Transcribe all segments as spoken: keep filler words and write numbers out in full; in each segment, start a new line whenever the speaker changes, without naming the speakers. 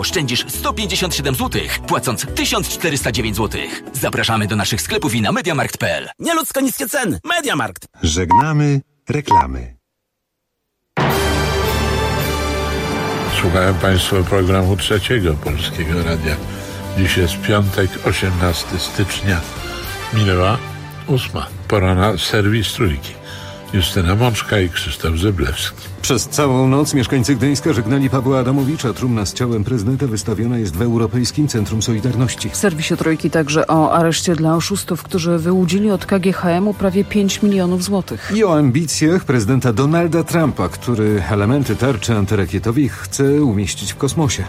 Oszczędzisz sto pięćdziesiąt siedem złotych, płacąc tysiąc czterysta dziewięć złotych. Zapraszamy do naszych sklepów i na mediamarkt kropka p l.
Nieludzko niskie ceny. Mediamarkt.
Żegnamy reklamy.
Słuchają Państwo programu Trzeciego Polskiego Radia. Dziś jest piątek, osiemnastego stycznia. Minęła ósma. Pora na serwis Trójki. Justyna Mączka i Krzysztof Zyblewski.
Przez całą noc mieszkańcy Gdańska żegnali Pawła Adamowicza. Trumna z ciałem prezydenta wystawiona jest w Europejskim Centrum Solidarności.
W serwisie Trójki także o areszcie dla oszustów, którzy wyłudzili od K G H M u prawie pięć milionów złotych.
I o ambicjach prezydenta Donalda Trumpa, który elementy tarczy antyrakietowej chce umieścić w kosmosie.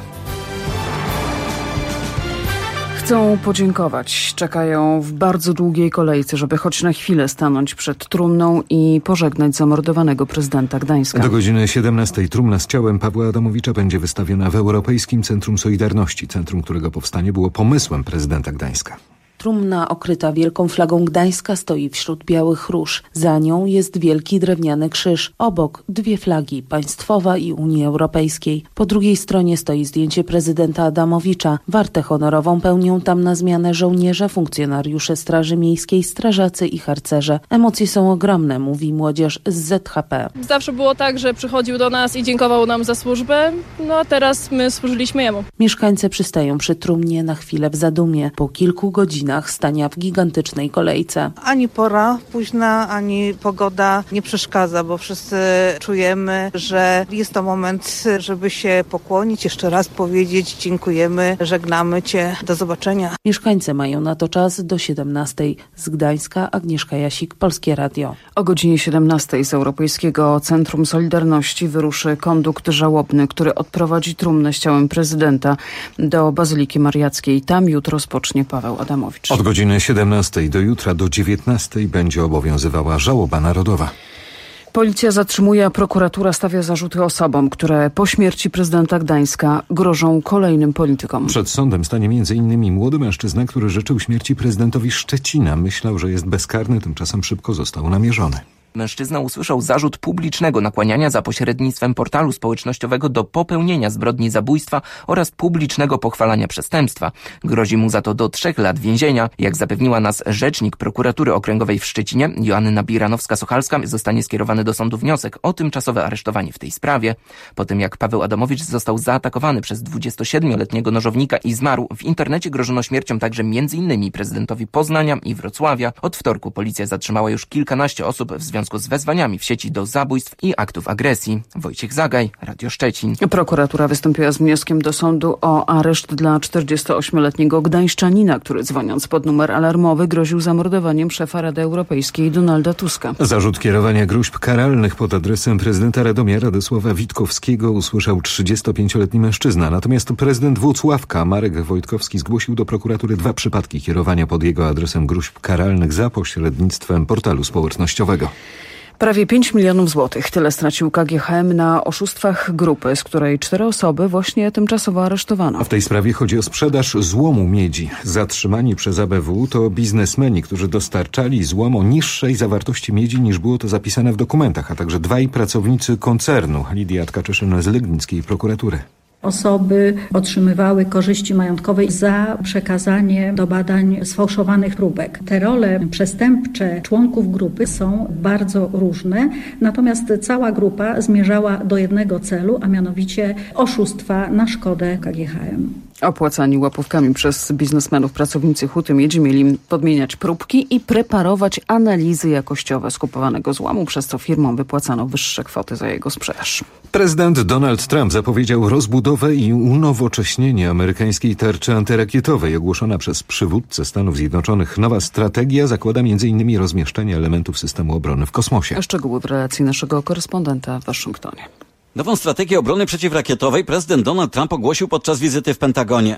Chcą podziękować. Czekają w bardzo długiej kolejce, żeby choć na chwilę stanąć przed trumną i pożegnać zamordowanego prezydenta Gdańska.
Do godziny siedemnastej trumna z ciałem Pawła Adamowicza będzie wystawiona w Europejskim Centrum Solidarności, centrum, którego powstanie było pomysłem prezydenta Gdańska.
Trumna okryta wielką flagą Gdańska stoi wśród białych róż. Za nią jest wielki drewniany krzyż. Obok dwie flagi, państwowa i Unii Europejskiej. Po drugiej stronie stoi zdjęcie prezydenta Adamowicza. Wartę honorową pełnią tam na zmianę żołnierze, funkcjonariusze Straży Miejskiej, strażacy i harcerze. Emocje są ogromne, mówi młodzież z Z H P.
Zawsze było tak, że przychodził do nas i dziękował nam za służbę, no a teraz my służyliśmy jemu.
Mieszkańcy przystają przy trumnie na chwilę w zadumie. Po kilku godzinach stania w gigantycznej kolejce.
Ani pora późna, ani pogoda nie przeszkadza, bo wszyscy czujemy, że jest to moment, żeby się pokłonić, jeszcze raz powiedzieć dziękujemy, żegnamy Cię, do zobaczenia.
Mieszkańcy mają na to czas do siedemnastej. Z Gdańska Agnieszka Jasik, Polskie Radio.
O godzinie siedemnastej z Europejskiego Centrum Solidarności wyruszy kondukt żałobny, który odprowadzi trumnę z ciałem prezydenta do Bazyliki Mariackiej. Tam jutro rozpocznie Paweł Adamowicz.
Od godziny siedemnastej do jutra do dziewiętnastej będzie obowiązywała żałoba narodowa.
Policja zatrzymuje, a prokuratura stawia zarzuty osobom, które po śmierci prezydenta Gdańska grożą kolejnym politykom.
Przed sądem stanie między innymi młody mężczyzna, który życzył śmierci prezydentowi Szczecina. Myślał, że jest bezkarny, tymczasem szybko został namierzony.
Mężczyzna usłyszał zarzut publicznego nakłaniania za pośrednictwem portalu społecznościowego do popełnienia zbrodni zabójstwa oraz publicznego pochwalania przestępstwa. Grozi mu za to do trzech lat więzienia. Jak zapewniła nas rzecznik prokuratury okręgowej w Szczecinie, Joanna Biranowska-Sochalska, zostanie skierowany do sądu wniosek o tymczasowe aresztowanie w tej sprawie. Po tym jak Paweł Adamowicz został zaatakowany przez dwudziestosiedmioletniego nożownika i zmarł, w internecie grożono śmiercią także między innymi prezydentowi Poznania i Wrocławia. Od wtorku policja zatrzymała już kilkanaście osób w związku z wezwaniami w sieci do zabójstw i aktów agresji. Wojciech Zagaj, Radio Szczecin.
Prokuratura wystąpiła z wnioskiem do sądu o areszt dla czterdziestoośmioletniego gdańszczanina, który dzwoniąc pod numer alarmowy groził zamordowaniem szefa Rady Europejskiej Donalda Tuska.
Zarzut kierowania gróźb karalnych pod adresem prezydenta Radomia Radosława Witkowskiego usłyszał trzydziestopięcioletni mężczyzna. Natomiast prezydent Włocławka Marek Wojtkowski zgłosił do prokuratury dwa przypadki kierowania pod jego adresem gróźb karalnych za pośrednictwem portalu społecznościowego.
Prawie pięć milionów złotych. Tyle stracił K G H M na oszustwach grupy, z której cztery osoby właśnie tymczasowo aresztowano.
A w tej sprawie chodzi o sprzedaż złomu miedzi. Zatrzymani przez A B W to biznesmeni, którzy dostarczali złom o niższej zawartości miedzi niż było to zapisane w dokumentach, a także dwaj pracownicy koncernu. Lidia Tkaczyszyna z Legnickiej Prokuratury.
Osoby otrzymywały korzyści majątkowe za przekazanie do badań sfałszowanych próbek. Te role przestępcze członków grupy są bardzo różne, natomiast cała grupa zmierzała do jednego celu, a mianowicie oszustwa na szkodę K G H M.
Opłacani łapówkami przez biznesmenów pracownicy Huty Miedzi mieli podmieniać próbki i preparować analizy jakościowe skupowanego złomu, przez co firmom wypłacano wyższe kwoty za jego sprzedaż.
Prezydent Donald Trump zapowiedział rozbudowę i unowocześnienie amerykańskiej tarczy antyrakietowej. Ogłoszona przez przywódcę Stanów Zjednoczonych nowa strategia zakłada między innymi rozmieszczenie elementów systemu obrony w kosmosie.
Szczegóły w relacji naszego korespondenta w Waszyngtonie.
Nową strategię obrony przeciwrakietowej prezydent Donald Trump ogłosił podczas wizyty w Pentagonie.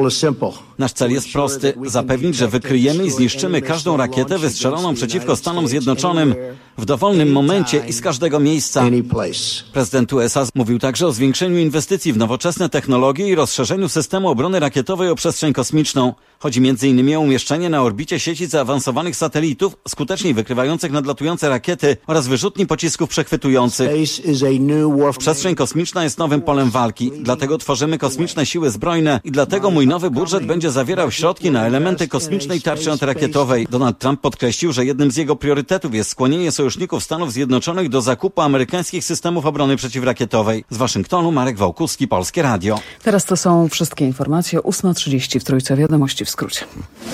Nasz cel jest prosty. Zapewnić, że wykryjemy i zniszczymy każdą rakietę wystrzeloną przeciwko Stanom Zjednoczonym w dowolnym momencie i z każdego miejsca. Prezydent U S A mówił także o zwiększeniu inwestycji w nowoczesne technologie i rozszerzeniu systemu obrony rakietowej o przestrzeń kosmiczną. Chodzi między innymi o umieszczenie na orbicie sieci zaawansowanych satelitów, skuteczniej wykrywających nadlatujące rakiety oraz wyrzutni pocisków przechwytujących. Przestrzeń kosmiczna jest nowym polem walki, dlatego tworzymy kosmiczne siły zbrojne i dlatego mój nowy budżet będzie zawierał środki na elementy kosmicznej tarczy antyrakietowej. Donald Trump podkreślił, że jednym z jego priorytetów jest skłonienie sojuszników Stanów Zjednoczonych do zakupu amerykańskich systemów obrony przeciwrakietowej. Z Waszyngtonu Marek Wałkuski, Polskie Radio.
Teraz to są wszystkie informacje. ósma trzydzieści w Trójce. Wiadomości w skrócie.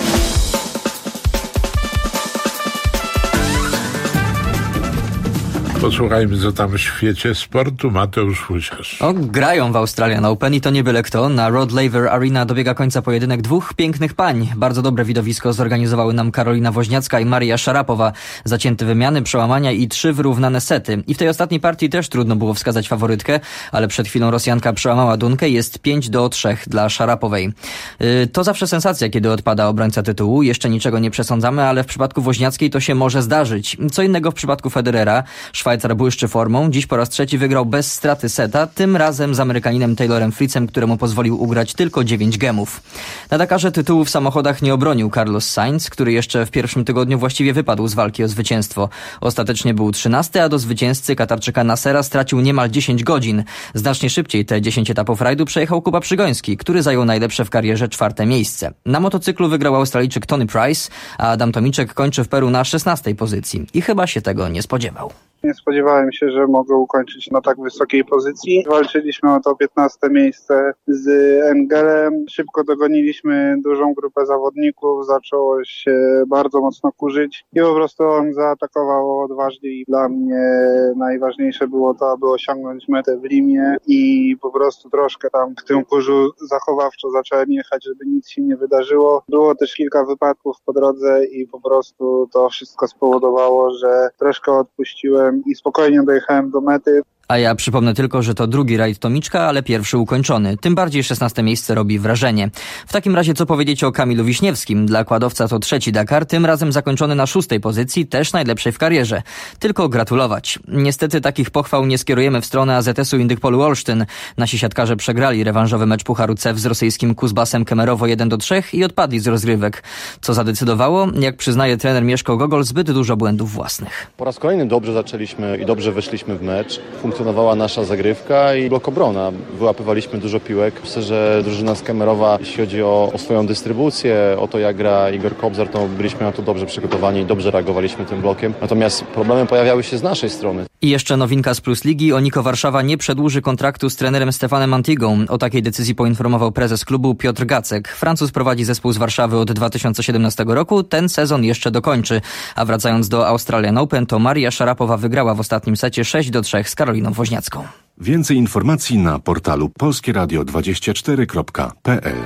Posłuchajmy, co tam w świecie sportu. Mateusz Fusiarz.
O, grają w Australian Open i to nie byle kto. Na Rod Laver Arena dobiega końca pojedynek dwóch pięknych pań. Bardzo dobre widowisko zorganizowały nam Karolina Woźniacka i Maria Szarapowa. Zacięte wymiany, przełamania i trzy wyrównane sety. I w tej ostatniej partii też trudno było wskazać faworytkę, ale przed chwilą Rosjanka przełamała Dunkę. Jest pięć do trzech dla Szarapowej. Yy, to zawsze sensacja, kiedy odpada obrońca tytułu. Jeszcze niczego nie przesądzamy, ale w przypadku Woźniackiej to się może zdarzyć. Co innego w przypadku Federera. Szwajcar błyszczy formą. Dziś po raz trzeci wygrał bez straty seta, tym razem z Amerykaninem Taylorem Fritzem, któremu pozwolił ugrać tylko dziewięć gemów. Na Dakarze tytułu w samochodach nie obronił Carlos Sainz, który jeszcze w pierwszym tygodniu właściwie wypadł z walki o zwycięstwo. Ostatecznie był trzynasty, a do zwycięzcy Katarczyka Nassera stracił niemal dziesięć godzin. Znacznie szybciej te dziesięć etapów rajdu przejechał Kuba Przygoński, który zajął najlepsze w karierze czwarte miejsce. Na motocyklu wygrał Australijczyk Tony Price, a Adam Tomiczek kończy w Peru na szesnastej pozycji i chyba się tego nie spodziewał.
Nie spodziewałem się, że mogę ukończyć na tak wysokiej pozycji. Walczyliśmy o to piętnaste miejsce z Engelem. Szybko dogoniliśmy dużą grupę zawodników. Zaczęło się bardzo mocno kurzyć i po prostu on zaatakował odważnie i dla mnie najważniejsze było to, aby osiągnąć metę w Limie i po prostu troszkę tam w tym kurzu zachowawczo zacząłem jechać, żeby nic się nie wydarzyło. Było też kilka wypadków po drodze i po prostu to wszystko spowodowało, że troszkę odpuściłem i spokojnie dojechałem do mety.
A ja przypomnę tylko, że to drugi rajd Tomiczka, ale pierwszy ukończony. Tym bardziej szesnaste miejsce robi wrażenie. W takim razie co powiedzieć o Kamilu Wiśniewskim? Dla kładowca to trzeci Dakar, tym razem zakończony na szóstej pozycji, też najlepszej w karierze. Tylko gratulować. Niestety takich pochwał nie skierujemy w stronę A Z S-u Indykpolu Olsztyn. Nasi siatkarze przegrali rewanżowy mecz Pucharu C E F z rosyjskim Kuzbasem Kemerowo jeden do trzech i odpadli z rozgrywek. Co zadecydowało? Jak przyznaje trener Mieszko Gogol, zbyt dużo błędów własnych.
Po raz kolejny dobrze zaczęliśmy i dobrze weszliśmy w mecz. Funkcjonowała nasza zagrywka i blok obrona. Wyłapywaliśmy dużo piłek. Myślę, że drużyna z Kemerowa, jeśli chodzi o, o swoją dystrybucję, o to jak gra Igor Kobzar, to byliśmy na to dobrze przygotowani i dobrze reagowaliśmy tym blokiem. Natomiast problemy pojawiały się z naszej strony.
I jeszcze nowinka z Plus Ligi. Oniko Warszawa nie przedłuży kontraktu z trenerem Stefanem Antigą. O takiej decyzji poinformował prezes klubu Piotr Gacek. Francuz prowadzi zespół z Warszawy od dwa tysiące siedemnastego roku. Ten sezon jeszcze dokończy. A wracając do Australian Open, to Maria Szarapowa wygrała w ostatnim secie sześć do trzech z Karoliną Woźniacką.
Więcej informacji na portalu polskie radio dwadzieścia cztery kropka p l.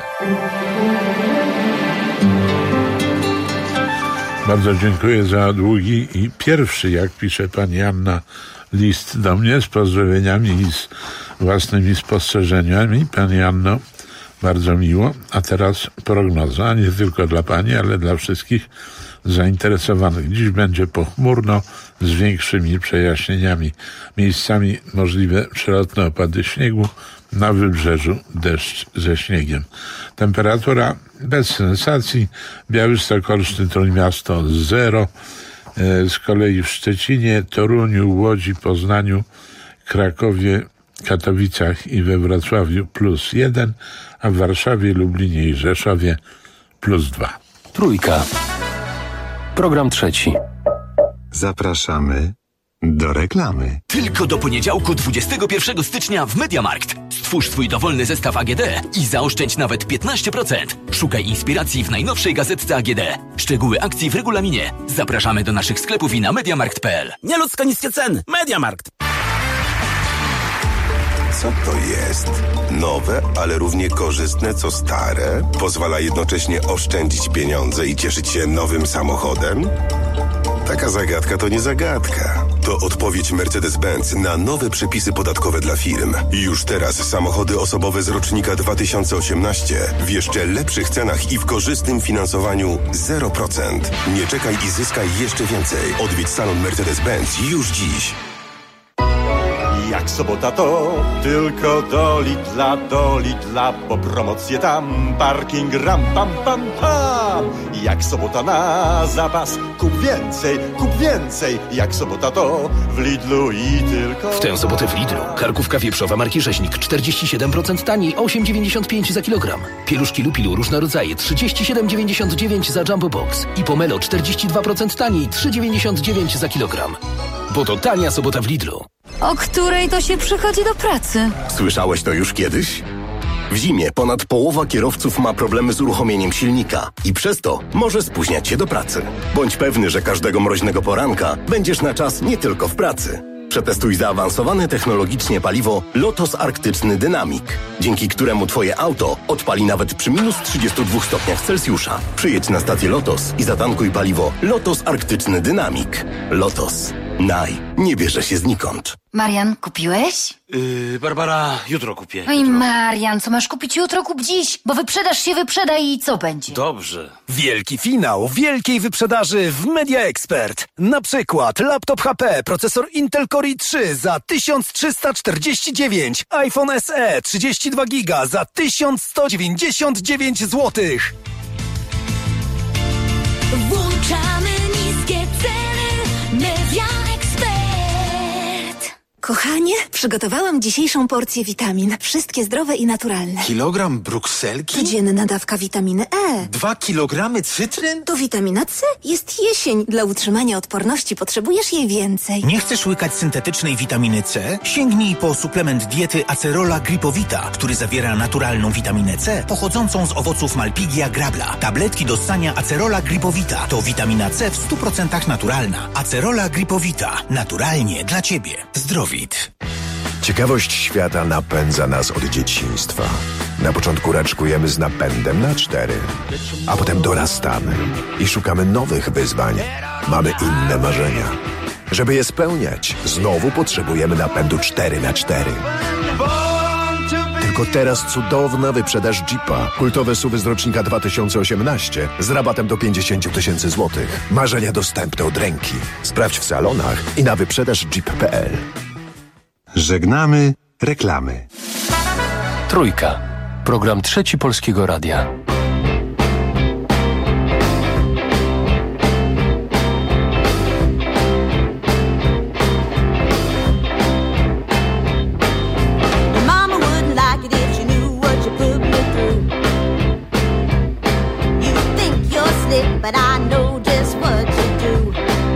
Bardzo dziękuję za długi i pierwszy, jak pisze pani Anna, list do mnie z pozdrowieniami i z własnymi spostrzeżeniami. Pani Anno, bardzo miło. A teraz prognoza, nie tylko dla pani, ale dla wszystkich zainteresowanych. Dziś będzie pochmurno z większymi przejaśnieniami. Miejscami możliwe przelotne opady śniegu, na wybrzeżu deszcz ze śniegiem. Temperatura bez sensacji. Białystok, Olsztyn, Trójmiasto zero. Z kolei w Szczecinie, Toruniu, Łodzi, Poznaniu, Krakowie, Katowicach i we Wrocławiu plus jeden, a w Warszawie, Lublinie i Rzeszowie plus dwa.
Trójka. Program trzeci. Zapraszamy do reklamy.
Tylko do poniedziałku dwudziestego pierwszego stycznia w MediaMarkt. Stwórz swój dowolny zestaw A G D i zaoszczędź nawet piętnaście procent. Szukaj inspiracji w najnowszej gazetce A G D. Szczegóły akcji w regulaminie. Zapraszamy do naszych sklepów i na mediamarkt kropka p l.
Nieludzko niskie ceny. MediaMarkt.
Co to jest? Nowe, ale równie korzystne co stare? Pozwala jednocześnie oszczędzić pieniądze i cieszyć się nowym samochodem? Taka zagadka to nie zagadka. To odpowiedź Mercedes-Benz na nowe przepisy podatkowe dla firm. Już teraz samochody osobowe z rocznika dwa tysiące osiemnastego w jeszcze lepszych cenach i w korzystnym finansowaniu zero procent. Nie czekaj i zyskaj jeszcze więcej. Odwiedź salon Mercedes-Benz już dziś.
Jak Jak sobota to tylko do Lidla, do Lidla, bo promocje tam, parking ram, pam, pam, pam. Jak sobota na zapas, kup więcej, kup więcej. Jak sobota to w Lidlu i tylko...
W tę sobotę w Lidlu karkówka wieprzowa marki Rzeźnik czterdzieści siedem procent taniej, osiem dziewięćdziesiąt pięć za kilogram. Pieluszki Lupilu różne rodzaje trzydzieści siedem dziewięćdziesiąt dziewięć za Jumbo Box i Pomelo czterdzieści dwa procent taniej, trzy dziewięćdziesiąt dziewięć za kilogram. Bo to tania sobota w Lidlu.
O której to się przychodzi do pracy?
Słyszałeś to już kiedyś? W zimie ponad połowa kierowców ma problemy z uruchomieniem silnika i przez to może spóźniać się do pracy. Bądź pewny, że każdego mroźnego poranka będziesz na czas nie tylko w pracy. Przetestuj zaawansowane technologicznie paliwo Lotos Arktyczny Dynamic, dzięki któremu Twoje auto odpali nawet przy minus trzydziestu dwóch stopniach Celsjusza. Przyjedź na stację Lotos i zatankuj paliwo Lotos Arktyczny Dynamic. Lotos. Naj. Nie bierze się znikąd.
Marian, kupiłeś?
Yy, Barbara, jutro kupię.
Oj, Marian, co masz kupić jutro, kup dziś, bo wyprzedaż się wyprzeda i co będzie?
Dobrze.
Wielki finał wielkiej wyprzedaży w Media Expert. Na przykład laptop H P, procesor Intel Core i trzy za tysiąc trzysta czterdzieści dziewięć, iPhone S E trzydzieści dwa giga za tysiąc sto dziewięćdziesiąt dziewięć złotych.
Włączamy niskie ceny Media Expert. Kochanie, przygotowałam dzisiejszą porcję witamin. Wszystkie zdrowe i naturalne.
Kilogram brukselki?
Codzienna dawka witaminy E.
Dwa kilogramy cytryn?
To witamina C. Jest jesień. Dla utrzymania odporności potrzebujesz jej więcej.
Nie chcesz łykać syntetycznej witaminy C? Sięgnij po suplement diety Acerola Gripowita, który zawiera naturalną witaminę C pochodzącą z owoców Malpighia grabla. Tabletki do ssania Acerola Gripowita to witamina C w stu procentach naturalna. Acerola Gripowita. Naturalnie dla Ciebie. Zdrowit.
Ciekawość świata napędza nas od dzieciństwa. Na początku raczkujemy z napędem na cztery, a potem dorastamy i szukamy nowych wyzwań. Mamy inne marzenia. Żeby je spełniać, znowu potrzebujemy napędu cztery na cztery. Tylko teraz cudowna wyprzedaż Jeepa. Kultowe S U V y z rocznika dwa tysiące osiemnaście z rabatem do pięćdziesiąt tysięcy złotych. Marzenia dostępne od ręki. Sprawdź w salonach i na wyprzedaż jeep kropka p l.
Żegnamy reklamy.
Trójka. Program Trzeci Polskiego Radia.
But I know just what you do.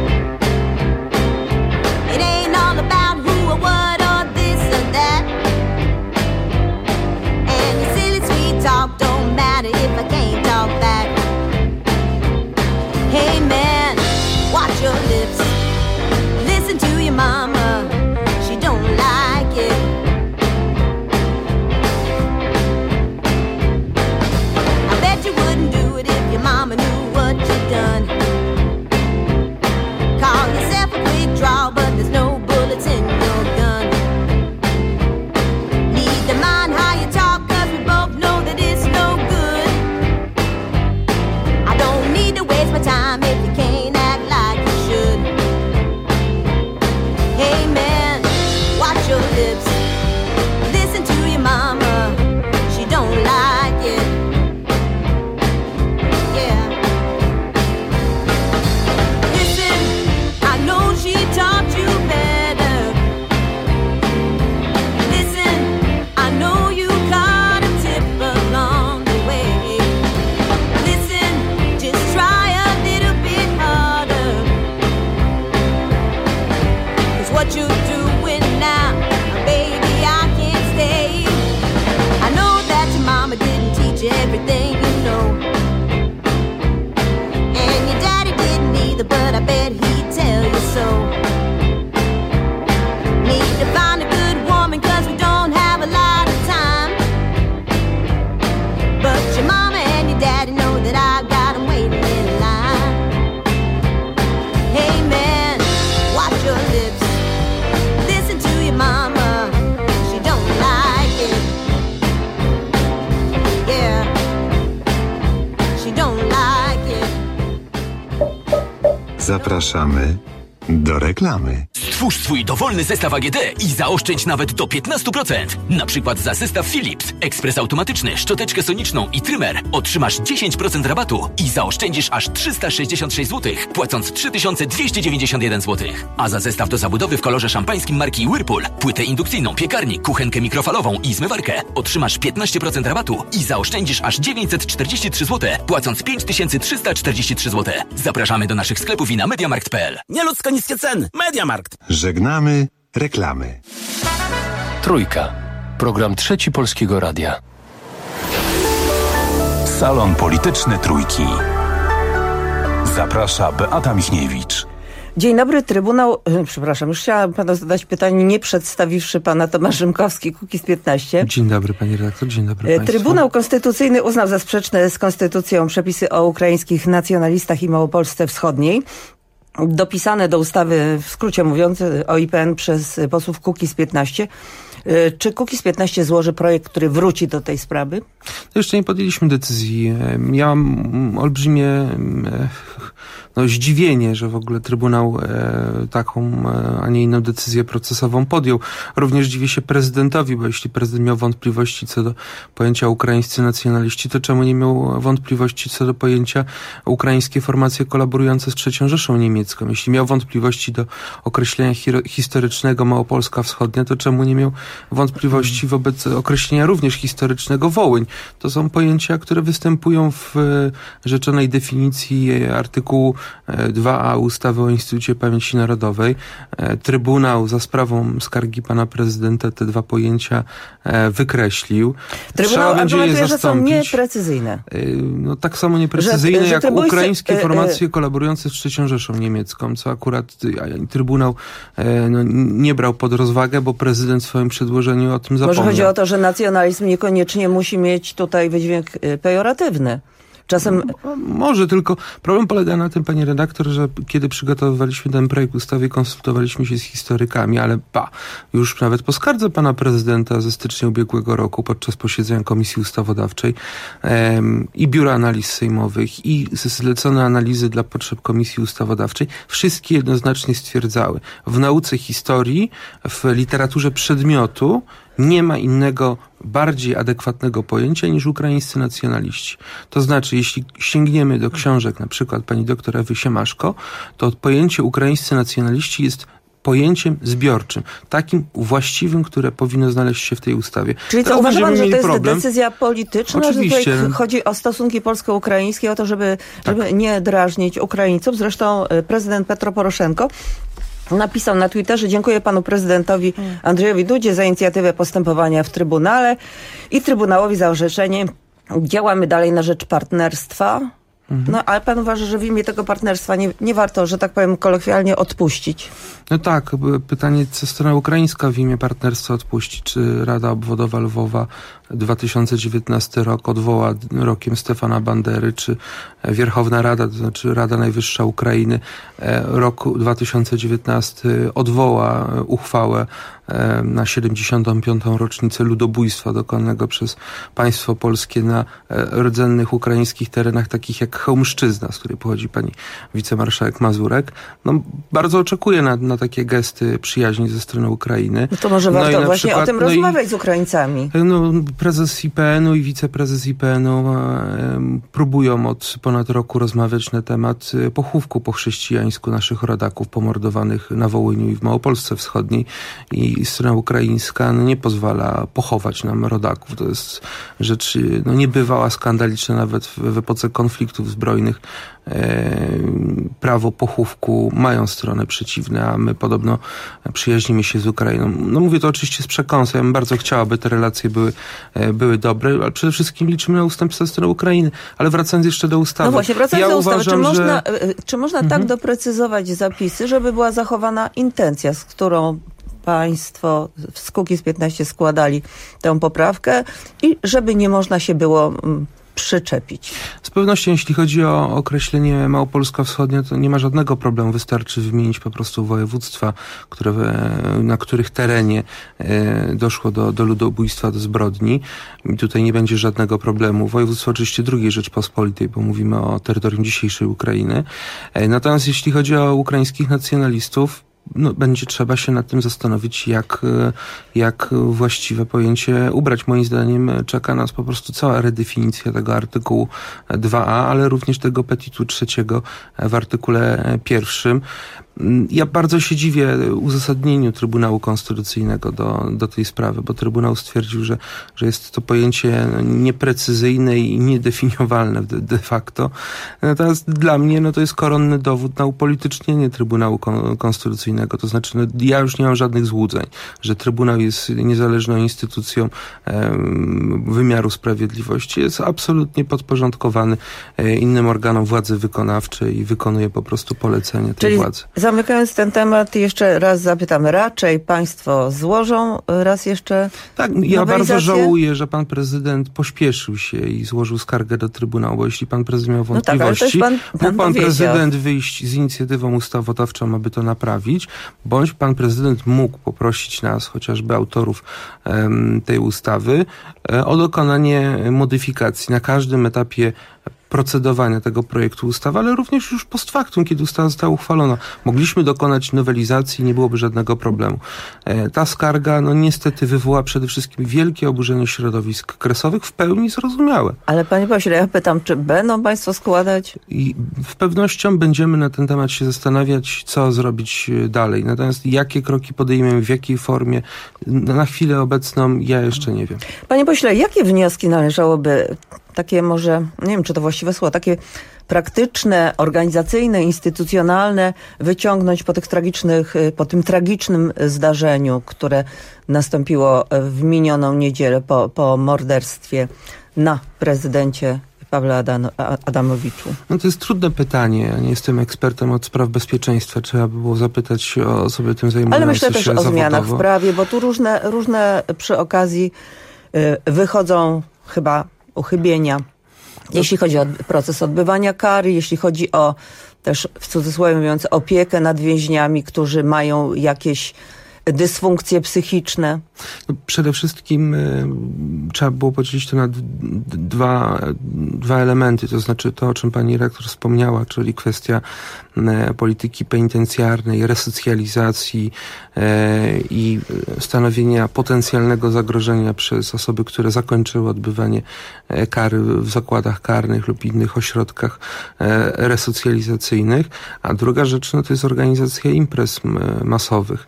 It ain't all about who or what or this or that. And your silly sweet talk don't matter if I can't talk back. Hey man, watch your lips. Listen to your mama, she don't like it. I bet you wouldn't do it if your mama knew what you done. Call yourself a quick draw, but there's no bullets in your gun. Need to mind how you talk, cause we both know that it's no good. I don't need to waste my time if you can't act like you should. Hey man, watch your lips. Listen to your mama, she don't like it. She taught you better. Listen, I know you caught a tip along the way. Listen, just try a little bit harder. Cause what you're doing now, baby, I can't stay. I know that your mama didn't teach you everything you know. And your daddy didn't either, but I bet he'd tell you so. Need to find a good woman, cause we don't have a lot of time. But your mama and your daddy know that I've got them waiting in line. Hey man, watch your lips. Listen to your mama, she don't like it. Yeah, she don't like it.
Zapraszamy do reklamy.
Stwórz swój dowolny zestaw A G D i zaoszczędź nawet do piętnaście procent. Na przykład za zestaw Philips, ekspres automatyczny, szczoteczkę soniczną i trymer otrzymasz dziesięć procent rabatu i zaoszczędzisz aż trzysta sześćdziesiąt sześć złotych, płacąc trzy tysiące dwieście dziewięćdziesiąt jeden złotych. A za zestaw do zabudowy w kolorze szampańskim marki Whirlpool, płytę indukcyjną, piekarnik, kuchenkę mikrofalową i zmywarkę otrzymasz piętnaście procent rabatu i zaoszczędzisz aż dziewięćset czterdzieści trzy złote, płacąc pięć tysięcy trzysta czterdzieści trzy złote. Zapraszamy do naszych sklepów i na mediamarkt kropka p l.
Nieludzko niskie ceny. Mediamarkt.
Żegnamy reklamy.
Trójka. Program Trzeci Polskiego Radia.
Salon Polityczny Trójki. Zaprasza Beata Michniewicz.
Dzień dobry, Trybunał, przepraszam, już chciałam panu zadać pytanie, nie przedstawiwszy pana Tomasz Rzymkowski, Kukiz piętnaście.
Dzień dobry, pani redaktor, dzień dobry państwu.
Trybunał Konstytucyjny uznał za sprzeczne z konstytucją przepisy o ukraińskich nacjonalistach i Małopolsce Wschodniej, dopisane do ustawy, w skrócie mówiąc, o I P N przez posłów Kukiz piętnaście. Czy Kukiz piętnaście złoży projekt, który wróci do tej sprawy?
Jeszcze nie podjęliśmy decyzji. Ja mam olbrzymie no, zdziwienie, że w ogóle Trybunał e, taką, a nie inną decyzję procesową podjął. Również dziwię się prezydentowi, bo jeśli prezydent miał wątpliwości co do pojęcia ukraińscy nacjonaliści, to czemu nie miał wątpliwości co do pojęcia ukraińskie formacje kolaborujące z trzecią Rzeszą Niemiecką? Jeśli miał wątpliwości do określenia hi- historycznego Małopolska Wschodnia, to czemu nie miał wątpliwości wobec określenia również historycznego Wołyń? To są pojęcia, które występują w rzeczonej definicji artykułu dwa a ustawy o Instytucie Pamięci Narodowej. Trybunał za sprawą skargi pana prezydenta te dwa pojęcia wykreślił.
Trybunał argumentuje, że są nieprecyzyjne.
No tak samo nieprecyzyjne że, jak że ukraińskie formacje kolaborujące z trzecią Rzeszą Niemiecką, co akurat Trybunał no, nie brał pod rozwagę, bo prezydent w swoim przedłożeniu o tym zapomniał.
Może chodzi o to, że nacjonalizm niekoniecznie musi mieć tutaj wydźwięk pejoratywny. Czasem...
Może, tylko problem polega na tym, pani redaktor, że kiedy przygotowywaliśmy ten projekt ustawy, konsultowaliśmy się z historykami, ale ba, już nawet po skardze pana prezydenta ze stycznia ubiegłego roku podczas posiedzenia Komisji Ustawodawczej em, i Biura Analiz Sejmowych i zlecone analizy dla potrzeb Komisji Ustawodawczej, wszystkie jednoznacznie stwierdzały, w nauce historii, w literaturze przedmiotu nie ma innego, bardziej adekwatnego pojęcia niż ukraińscy nacjonaliści. To znaczy, jeśli sięgniemy do książek na przykład pani doktor Ewy Siemaszko, to pojęcie ukraińscy nacjonaliści jest pojęciem zbiorczym, takim właściwym, które powinno znaleźć się w tej ustawie.
Czyli to uważa pan, że to jest problem. decyzja polityczna,
Oczywiście.
że tutaj chodzi o stosunki polsko-ukraińskie, o to, żeby, tak. żeby nie drażnić Ukraińców. Zresztą prezydent Petro Poroszenko napisał na Twitterze: dziękuję panu prezydentowi Andrzejowi Dudzie za inicjatywę postępowania w Trybunale i Trybunałowi za orzeczenie. Działamy dalej na rzecz partnerstwa. Mhm. No, ale pan uważa, że w imię tego partnerstwa nie, nie warto, że tak powiem kolokwialnie, odpuścić?
No tak, pytanie, co strona ukraińska w imię partnerstwa odpuści? Czy Rada Obwodowa Lwowa dwa tysiące dziewiętnasty rok odwoła rokiem Stefana Bandery, czy Wierchowna Rada, to znaczy Rada Najwyższa Ukrainy, rok dwa tysiące dziewiętnasty odwoła uchwałę na siedemdziesiątą piątą rocznicę ludobójstwa dokonanego przez państwo polskie na rdzennych ukraińskich terenach, takich jak Chełmszczyzna, z której pochodzi pani wicemarszałek Mazurek. No, bardzo oczekuję na, na takie gesty przyjaźni ze strony Ukrainy.
No to może warto no właśnie przykład, o tym no rozmawiać i, z Ukraińcami.
No, prezes I P N-u i wiceprezes I P N-u e, próbują od ponad roku rozmawiać na temat pochówku po chrześcijańsku naszych rodaków pomordowanych na Wołyniu i w Małopolsce Wschodniej, i strona ukraińska no, nie pozwala pochować nam rodaków. To jest rzecz no, niebywała, skandaliczna nawet w, w epoce konfliktów zbrojnych. E, prawo pochówku mają stronę przeciwne, a my podobno przyjaźnimy się z Ukrainą. No mówię to oczywiście z przekąsem. Ja bym bardzo chciała, aby te relacje były, e, były dobre, ale przede wszystkim liczymy na ustęp ze strony Ukrainy. Ale wracając jeszcze do ustawy.
No właśnie, wracając
ja
do ustawy,
uważam,
czy można,
że...
czy można
mhm.
tak doprecyzować zapisy, żeby była zachowana intencja, z którą państwo z Kukiz piętnaście składali tę poprawkę i żeby nie można się było przyczepić?
Z pewnością, jeśli chodzi o określenie Małopolska Wschodnia, to nie ma żadnego problemu. Wystarczy wymienić po prostu województwa, które, na których terenie doszło do, do ludobójstwa, do zbrodni. I tutaj nie będzie żadnego problemu. Województwo oczywiście drugiej Rzeczpospolitej, bo mówimy o terytorium dzisiejszej Ukrainy. Natomiast jeśli chodzi o ukraińskich nacjonalistów, no, będzie trzeba się nad tym zastanowić, jak, jak właściwe pojęcie ubrać. Moim zdaniem czeka nas po prostu cała redefinicja tego artykułu dwa a, ale również tego petitu trzeciego w artykule pierwszym. Ja bardzo się dziwię uzasadnieniu Trybunału Konstytucyjnego do, do tej sprawy, bo Trybunał stwierdził, że, że jest to pojęcie nieprecyzyjne i niedefiniowalne de, de facto. Natomiast dla mnie no, to jest koronny dowód na upolitycznienie Trybunału Kon- Konstytucyjnego. To znaczy, no, ja już nie mam żadnych złudzeń, że Trybunał jest niezależną instytucją em, wymiaru sprawiedliwości. Jest absolutnie podporządkowany e, innym organom władzy wykonawczej i wykonuje po prostu polecenia tej
Czyli
władzy.
Zamykając ten temat, jeszcze raz zapytam, raczej państwo złożą raz jeszcze
Tak, ja bardzo
nowelizację?
żałuję, że pan prezydent pośpieszył się i złożył skargę do Trybunału, bo jeśli pan prezydent miał
No tak, ale
wątpliwości,
też pan- pan
mógł pan
powiedział.
prezydent wyjść z inicjatywą ustawodawczą, aby to naprawić, bądź pan prezydent mógł poprosić nas, chociażby autorów em, tej ustawy, e, o dokonanie modyfikacji na każdym etapie procedowania tego projektu ustawy, ale również już post factum, kiedy ustawa została uchwalona. Mogliśmy dokonać nowelizacji, nie byłoby żadnego problemu. E, ta skarga, no niestety wywoła przede wszystkim wielkie oburzenie środowisk kresowych, w pełni zrozumiałe.
Ale panie pośle, ja pytam, czy będą państwo składać?
I z pewnością będziemy na ten temat się zastanawiać, co zrobić dalej. Natomiast jakie kroki podejmiemy, w jakiej formie, na chwilę obecną ja jeszcze nie wiem.
Panie pośle, jakie wnioski należałoby, takie może, nie wiem, czy to właściwe słowo, takie praktyczne, organizacyjne, instytucjonalne wyciągnąć po tych tragicznych, po tym tragicznym zdarzeniu, które nastąpiło w minioną niedzielę po, po morderstwie na prezydencie Pawle Adam, Adamowiczu?
No to jest trudne pytanie. Ja nie jestem ekspertem od spraw bezpieczeństwa. Trzeba by było zapytać o osoby tym zajmujące się
Ale myślę też
zawodowo.
o zmianach w prawie, bo tu różne, różne przy okazji y, wychodzą chyba uchybienia. Jeśli chodzi o proces odbywania kary, jeśli chodzi o też w cudzysłowie mówiąc opiekę nad więźniami, którzy mają jakieś dysfunkcje psychiczne.
No, przede wszystkim y, trzeba było podzielić to na d- d- dwa, dwa elementy, to znaczy to, o czym pani rektor wspomniała, czyli kwestia y, polityki penitencjarnej, resocjalizacji y, i stanowienia potencjalnego zagrożenia przez osoby, które zakończyły odbywanie y, kary w zakładach karnych lub innych ośrodkach y, resocjalizacyjnych, a druga rzecz no, to jest organizacja imprez m- masowych.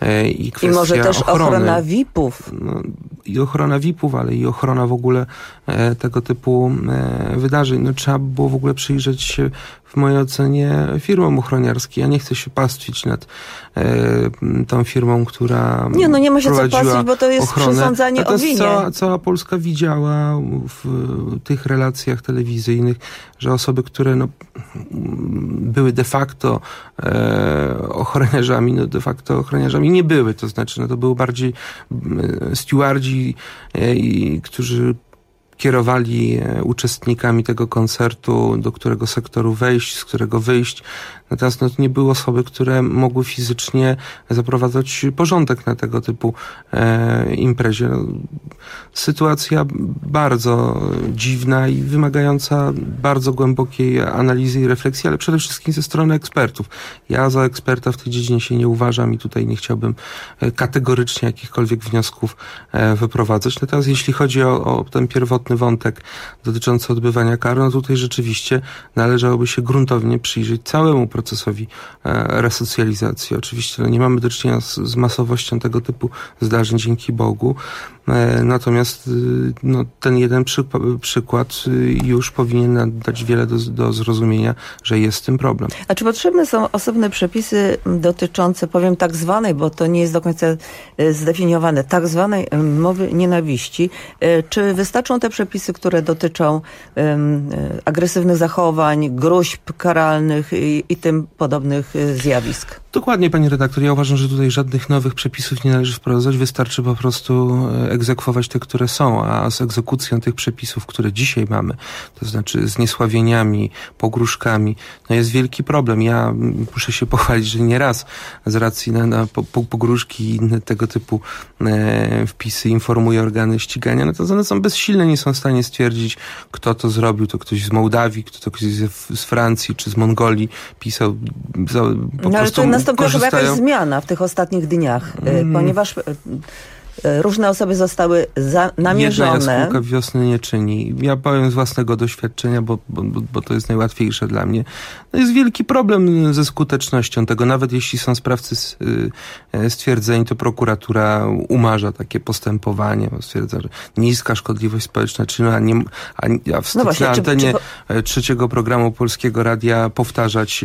I,
I może też
ochrony.
ochrona V I P-ów.
No, i ochrona V I P-ów, ale i ochrona w ogóle e, tego typu e, wydarzeń. No, trzeba było w ogóle przyjrzeć się w mojej ocenie firmom ochroniarskim. Ja nie chcę się pastwić nad e, tą firmą, która
Nie, no nie ma się co
prowadziła
pastwić, bo to jest
ochronę.
przesądzanie o winie.
Cała, cała Polska widziała w tych relacjach telewizyjnych, że osoby, które no, były de facto e, ochroniarzami, no de facto ochroniarzami nie były. To znaczy, no to były bardziej e, stewardzi, e, i, którzy kierowali uczestnikami tego koncertu, do którego sektoru wejść, z którego wyjść. Natomiast no, to nie były osoby, które mogły fizycznie zaprowadzać porządek na tego typu e, imprezie. No, sytuacja bardzo dziwna i wymagająca bardzo głębokiej analizy i refleksji, ale przede wszystkim ze strony ekspertów. Ja za eksperta w tej dziedzinie się nie uważam i tutaj nie chciałbym kategorycznie jakichkolwiek wniosków e, wyprowadzać. Natomiast jeśli chodzi o, o ten pierwotny wątek dotyczący odbywania kary, no tutaj rzeczywiście należałoby się gruntownie przyjrzeć całemu procesowi e, resocjalizacji. Oczywiście no, nie mamy do czynienia z, z masowością tego typu zdarzeń, dzięki Bogu. E, natomiast y, no, ten jeden przy, przykład y, już powinien dać wiele do, do zrozumienia, że jest z tym problem.
A czy potrzebne są osobne przepisy dotyczące, powiem tak zwanej, bo to nie jest do końca zdefiniowane, tak zwanej mowy nienawiści? Czy wystarczą te przepisy, które dotyczą um, agresywnych zachowań, groźb karalnych i, i tym podobnych zjawisk?
Dokładnie, pani redaktor. Ja uważam, że tutaj żadnych nowych przepisów nie należy wprowadzać. Wystarczy po prostu egzekwować te, które są, a z egzekucją tych przepisów, które dzisiaj mamy, to znaczy z niesławieniami, pogróżkami, no jest wielki problem. Ja muszę się pochwalić, że nie raz z racji na, na po, po, pogróżki i inne tego typu e, wpisy informuję organy ścigania, no to one są bezsilne, nie są w stanie stwierdzić, kto to zrobił. To ktoś z Mołdawii, kto to ktoś z, z Francji czy z Mongolii pisał za, po
no,
prostu
ale to nastąpiła
korzystają...
chyba jakaś zmiana w tych ostatnich dniach, mm. ponieważ różne osoby zostały za, namierzone.
Jedna jaskółka wiosny nie czyni. Ja powiem z własnego doświadczenia, bo, bo, bo to jest najłatwiejsze dla mnie. No jest wielki problem ze skutecznością tego. Nawet jeśli są sprawcy stwierdzeni, to prokuratura umarza takie postępowanie, bo stwierdza, że niska szkodliwość społeczna czynu, a, nie, a, a wstyd no właśnie, na antenie czy, czy... trzeciego programu Polskiego Radia powtarzać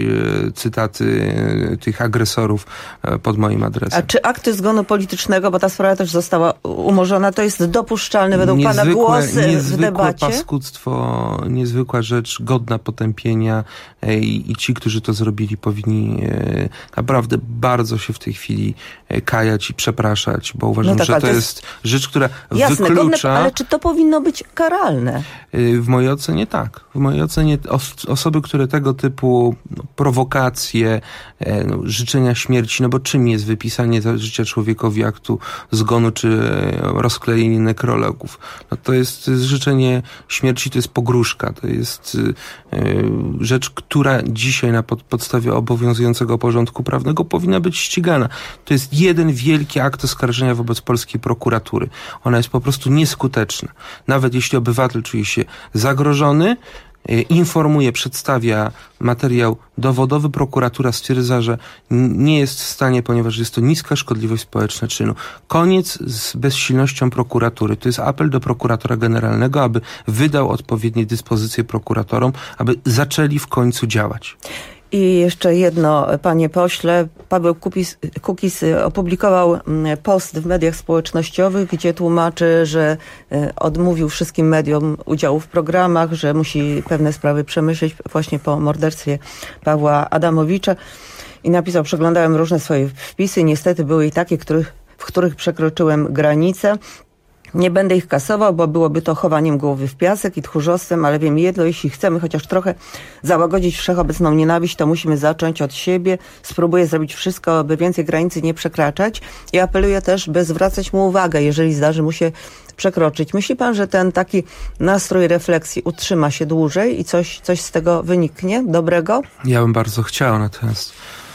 cytaty tych agresorów pod moim adresem.
A czy akty zgonu politycznego, bo ta sprawa też została umorzona, to jest dopuszczalne według niezwykłe, pana głosy
niezwykłe
w debacie?
Niezwykłe paskudztwo, niezwykła rzecz, godna potępienia i, i ci, którzy to zrobili, powinni e, naprawdę bardzo się w tej chwili e, kajać i przepraszać, bo uważam, no tak, że to, to jest, jest rzecz, która
jasne,
wyklucza...
Godne, ale czy to powinno być karalne?
E, w mojej ocenie tak. W mojej ocenie os- osoby, które tego typu no, prowokacje, e, no, życzenia śmierci, no bo czym jest wypisanie za życia człowiekowi aktu zgonu, czy rozklejenie nekrologów? No to jest życzenie śmierci, to jest pogróżka, to jest e, rzecz, która dzisiaj na pod, podstawie obowiązującego porządku prawnego powinna być ścigana. To jest jeden wielki akt oskarżenia wobec polskiej prokuratury. Ona jest po prostu nieskuteczna. Nawet jeśli obywatel czuje się zagrożony, informuje, przedstawia materiał dowodowy, prokuratura stwierdza, że nie jest w stanie, ponieważ jest to niska szkodliwość społeczna czynu. Koniec z bezsilnością prokuratury. To jest apel do prokuratora generalnego, aby wydał odpowiednie dyspozycje prokuratorom, aby zaczęli w końcu działać.
I jeszcze jedno, panie pośle. Paweł Kukiz, Kukiz opublikował post w mediach społecznościowych, gdzie tłumaczy, że odmówił wszystkim mediom udziału w programach, że musi pewne sprawy przemyśleć właśnie po morderstwie Pawła Adamowicza. I napisał: przeglądałem różne swoje wpisy, niestety były i takie, których, w których przekroczyłem granicę. Nie będę ich kasował, bo byłoby to chowaniem głowy w piasek i tchórzostwem, ale wiem jedno, jeśli chcemy chociaż trochę załagodzić wszechobecną nienawiść, to musimy zacząć od siebie. Spróbuję zrobić wszystko, by więcej granicy nie przekraczać. I apeluję też, by zwracać mu uwagę, jeżeli zdarzy mu się przekroczyć. Myśli pan, że ten taki nastrój refleksji utrzyma się dłużej i coś, coś z tego wyniknie dobrego?
Ja bym bardzo chciał, natomiast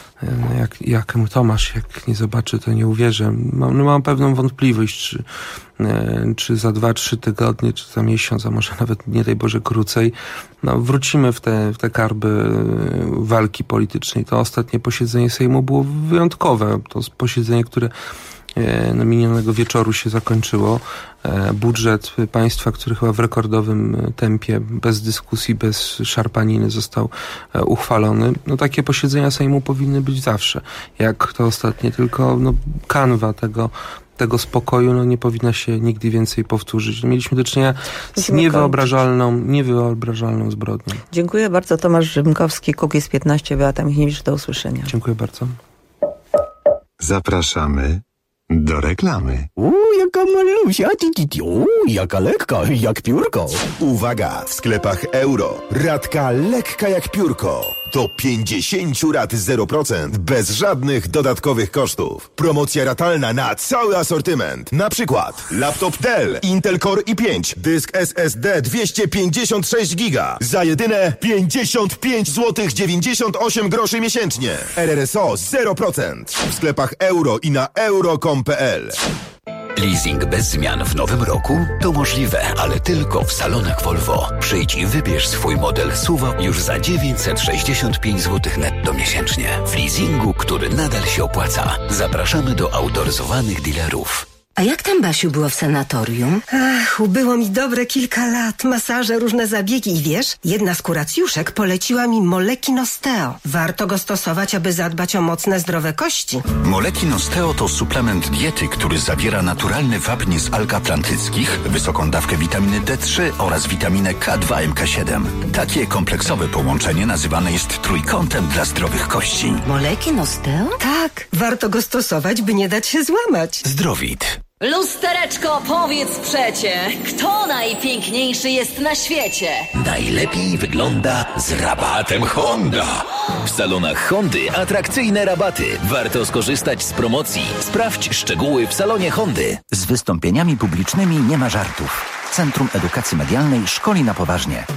jak, jak Tomasz, jak nie zobaczy, to nie uwierzę. Mam, no mam pewną wątpliwość, czy, czy za dwa, trzy tygodnie, czy za miesiąc, a może nawet, nie daj Boże, krócej, no, wrócimy w te, w te karby walki politycznej. To ostatnie posiedzenie Sejmu było wyjątkowe. To posiedzenie, które no, minionego wieczoru się zakończyło. Budżet państwa, który chyba w rekordowym tempie, bez dyskusji, bez szarpaniny został uchwalony. No takie posiedzenia Sejmu powinny być zawsze. Jak to ostatnie, tylko no, kanwa tego tego spokoju no, nie powinna się nigdy więcej powtórzyć. Mieliśmy do czynienia z niewyobrażalną, niewyobrażalną zbrodnią.
Dziękuję bardzo. Tomasz Rzymkowski, Kukiz piętnaście, Beata Michniewicz. Do usłyszenia.
Dziękuję bardzo.
Zapraszamy do reklamy.
Uuu, jaka malusia, uuu, jaka lekka, jak piórko.
Uwaga! W sklepach Euro. Ratka lekka jak piórko. Do pięćdziesiąt rat zero procent bez żadnych dodatkowych kosztów. Promocja ratalna na cały asortyment. Na przykład laptop Dell Intel Core i pięć, dysk S S D dwieście pięćdziesiąt sześć giga za jedyne pięćdziesiąt pięć złotych dziewięćdziesiąt osiem groszy miesięcznie. R R S O zero procent. W sklepach Euro i na euro kropka com kropka p l.
Leasing bez zmian w nowym roku? To możliwe, ale tylko w salonach Volvo. Przyjdź i wybierz swój model S U V już za dziewięćset sześćdziesiąt pięć złotych netto miesięcznie. W leasingu, który nadal się opłaca. Zapraszamy do autoryzowanych dealerów.
A jak tam, Basiu, było w sanatorium?
Ach, ubyło mi dobre kilka lat. Masaże, różne zabiegi i wiesz, jedna z kuracjuszek poleciła mi Moleki Osteo. Warto go stosować, aby zadbać o mocne, zdrowe kości.
Moleki Osteo to suplement diety, który zawiera naturalny wapń z alg atlantyckich, wysoką dawkę witaminy D trzy oraz witaminę K dwa M K siedem. Takie kompleksowe połączenie nazywane jest trójkątem dla zdrowych kości.
Moleki Osteo?
Tak, warto go stosować, by nie dać się złamać.
Zdrowit.
Lustereczko, powiedz przecie, kto najpiękniejszy jest na świecie?
Najlepiej wygląda z rabatem Honda. W salonach Hondy atrakcyjne rabaty. Warto skorzystać z promocji. Sprawdź szczegóły w salonie Hondy.
Z wystąpieniami publicznymi nie ma żartów. Centrum Edukacji Medialnej szkoli na poważnie.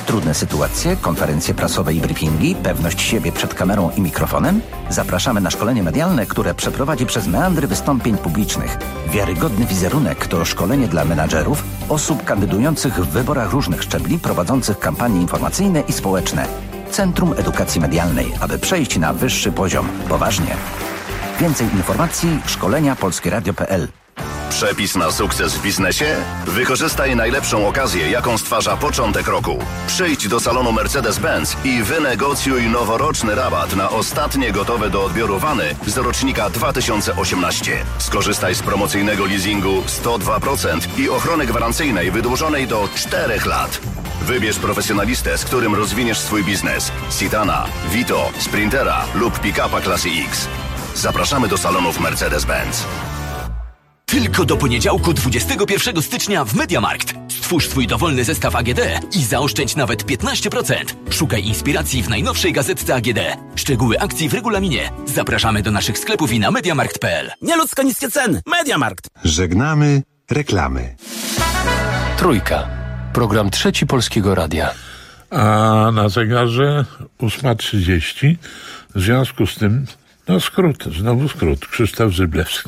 Trudne sytuacje, konferencje prasowe i briefingi, pewność siebie przed kamerą i mikrofonem? Zapraszamy na szkolenie medialne, które przeprowadzi przez meandry wystąpień publicznych. Wiarygodny wizerunek to szkolenie dla menadżerów, osób kandydujących w wyborach różnych szczebli, prowadzących kampanie informacyjne i społeczne. Centrum Edukacji Medialnej, aby przejść na wyższy poziom. Poważnie. Więcej informacji szkolenia polskie radio kropka p l.
Przepis na sukces w biznesie? Wykorzystaj najlepszą okazję, jaką stwarza początek roku. Przyjdź do salonu Mercedes-Benz i wynegocjuj noworoczny rabat na ostatnie gotowe do odbioru wany z rocznika dwa tysiące osiemnaście. Skorzystaj z promocyjnego leasingu sto dwa procent i ochrony gwarancyjnej wydłużonej do czterech lat. Wybierz profesjonalistę, z którym rozwiniesz swój biznes. Citana, Vito, Sprintera lub pick-upa klasy X. Zapraszamy do salonów Mercedes-Benz.
Tylko do poniedziałku dwudziestego pierwszego stycznia w MediaMarkt. Stwórz swój dowolny zestaw A G D i zaoszczędź nawet piętnaście procent. Szukaj inspiracji w najnowszej gazetce A G D. Szczegóły akcji w regulaminie. Zapraszamy do naszych sklepów i na mediamarkt kropka p l.
Nieludzko niskie ceny. MediaMarkt.
Żegnamy reklamy.
Trójka. Program Trzeci Polskiego Radia.
A na zegarze ósma trzydzieści. W związku z tym, no skrót, znowu skrót. Krzysztof Zyblewski.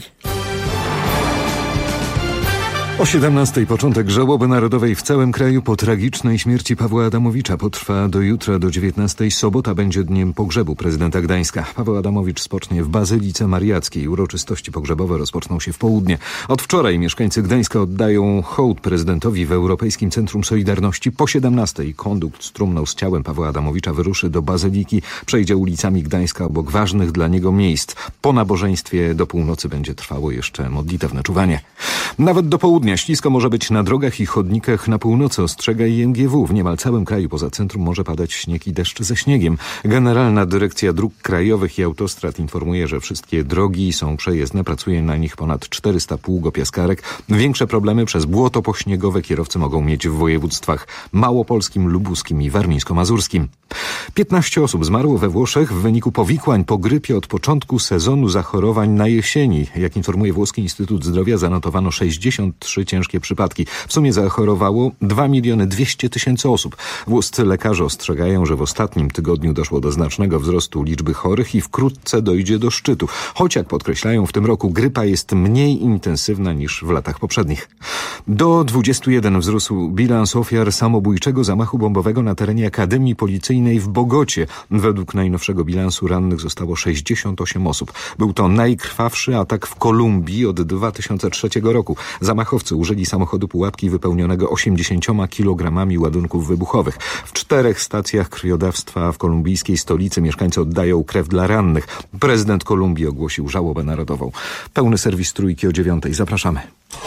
O siedemnastej początek żałoby narodowej w całym kraju po tragicznej śmierci Pawła Adamowicza. Potrwa do jutra do dziewiętnastej. Sobota będzie dniem pogrzebu prezydenta Gdańska. Paweł Adamowicz spocznie w Bazylice Mariackiej. Uroczystości pogrzebowe rozpoczną się w południe. Od wczoraj mieszkańcy Gdańska oddają hołd prezydentowi w Europejskim Centrum Solidarności. Po siedemnastej kondukt z trumną z ciałem Pawła Adamowicza wyruszy do Bazyliki. Przejdzie ulicami Gdańska obok ważnych dla niego miejsc. Po nabożeństwie do północy będzie trwało jeszcze modlitewne czuwanie. Nawet do południa ślisko może być na drogach i chodnikach na północy, ostrzega I M G W. W niemal całym kraju poza centrum może padać śnieg i deszcz ze śniegiem. Generalna Dyrekcja Dróg Krajowych i Autostrad informuje, że wszystkie drogi są przejezdne. Pracuje na nich ponad czterysta pługopiaskarek. Większe problemy przez błoto pośniegowe kierowcy mogą mieć w województwach małopolskim, lubuskim i warmińsko-mazurskim. piętnaście osób zmarło we Włoszech w wyniku powikłań po grypie od początku sezonu zachorowań na jesieni. Jak informuje Włoski Instytut Zdrowia, zanotowano sześćdziesiąt trzy ciężkie przypadki. W sumie zachorowało dwa miliony dwieście tysięcy osób. Włoscy lekarze ostrzegają, że w ostatnim tygodniu doszło do znacznego wzrostu liczby chorych i wkrótce dojdzie do szczytu. Choć, jak podkreślają, w tym roku grypa jest mniej intensywna niż w latach poprzednich. Do dwudziestu jeden wzrósł bilans ofiar samobójczego zamachu bombowego na terenie Akademii Policyjnej w Bogocie. Według najnowszego bilansu rannych zostało sześćdziesiąt osiem osób. Był to najkrwawszy atak w Kolumbii od dwa tysiące trzeciego roku. Zamachowcy użyli samochodu pułapki wypełnionego osiemdziesięcioma kilogramami ładunków wybuchowych. W czterech stacjach krwiodawstwa w kolumbijskiej stolicy mieszkańcy oddają krew dla rannych. Prezydent Kolumbii ogłosił żałobę narodową. Pełny serwis Trójki o dziewiątej. Zapraszamy.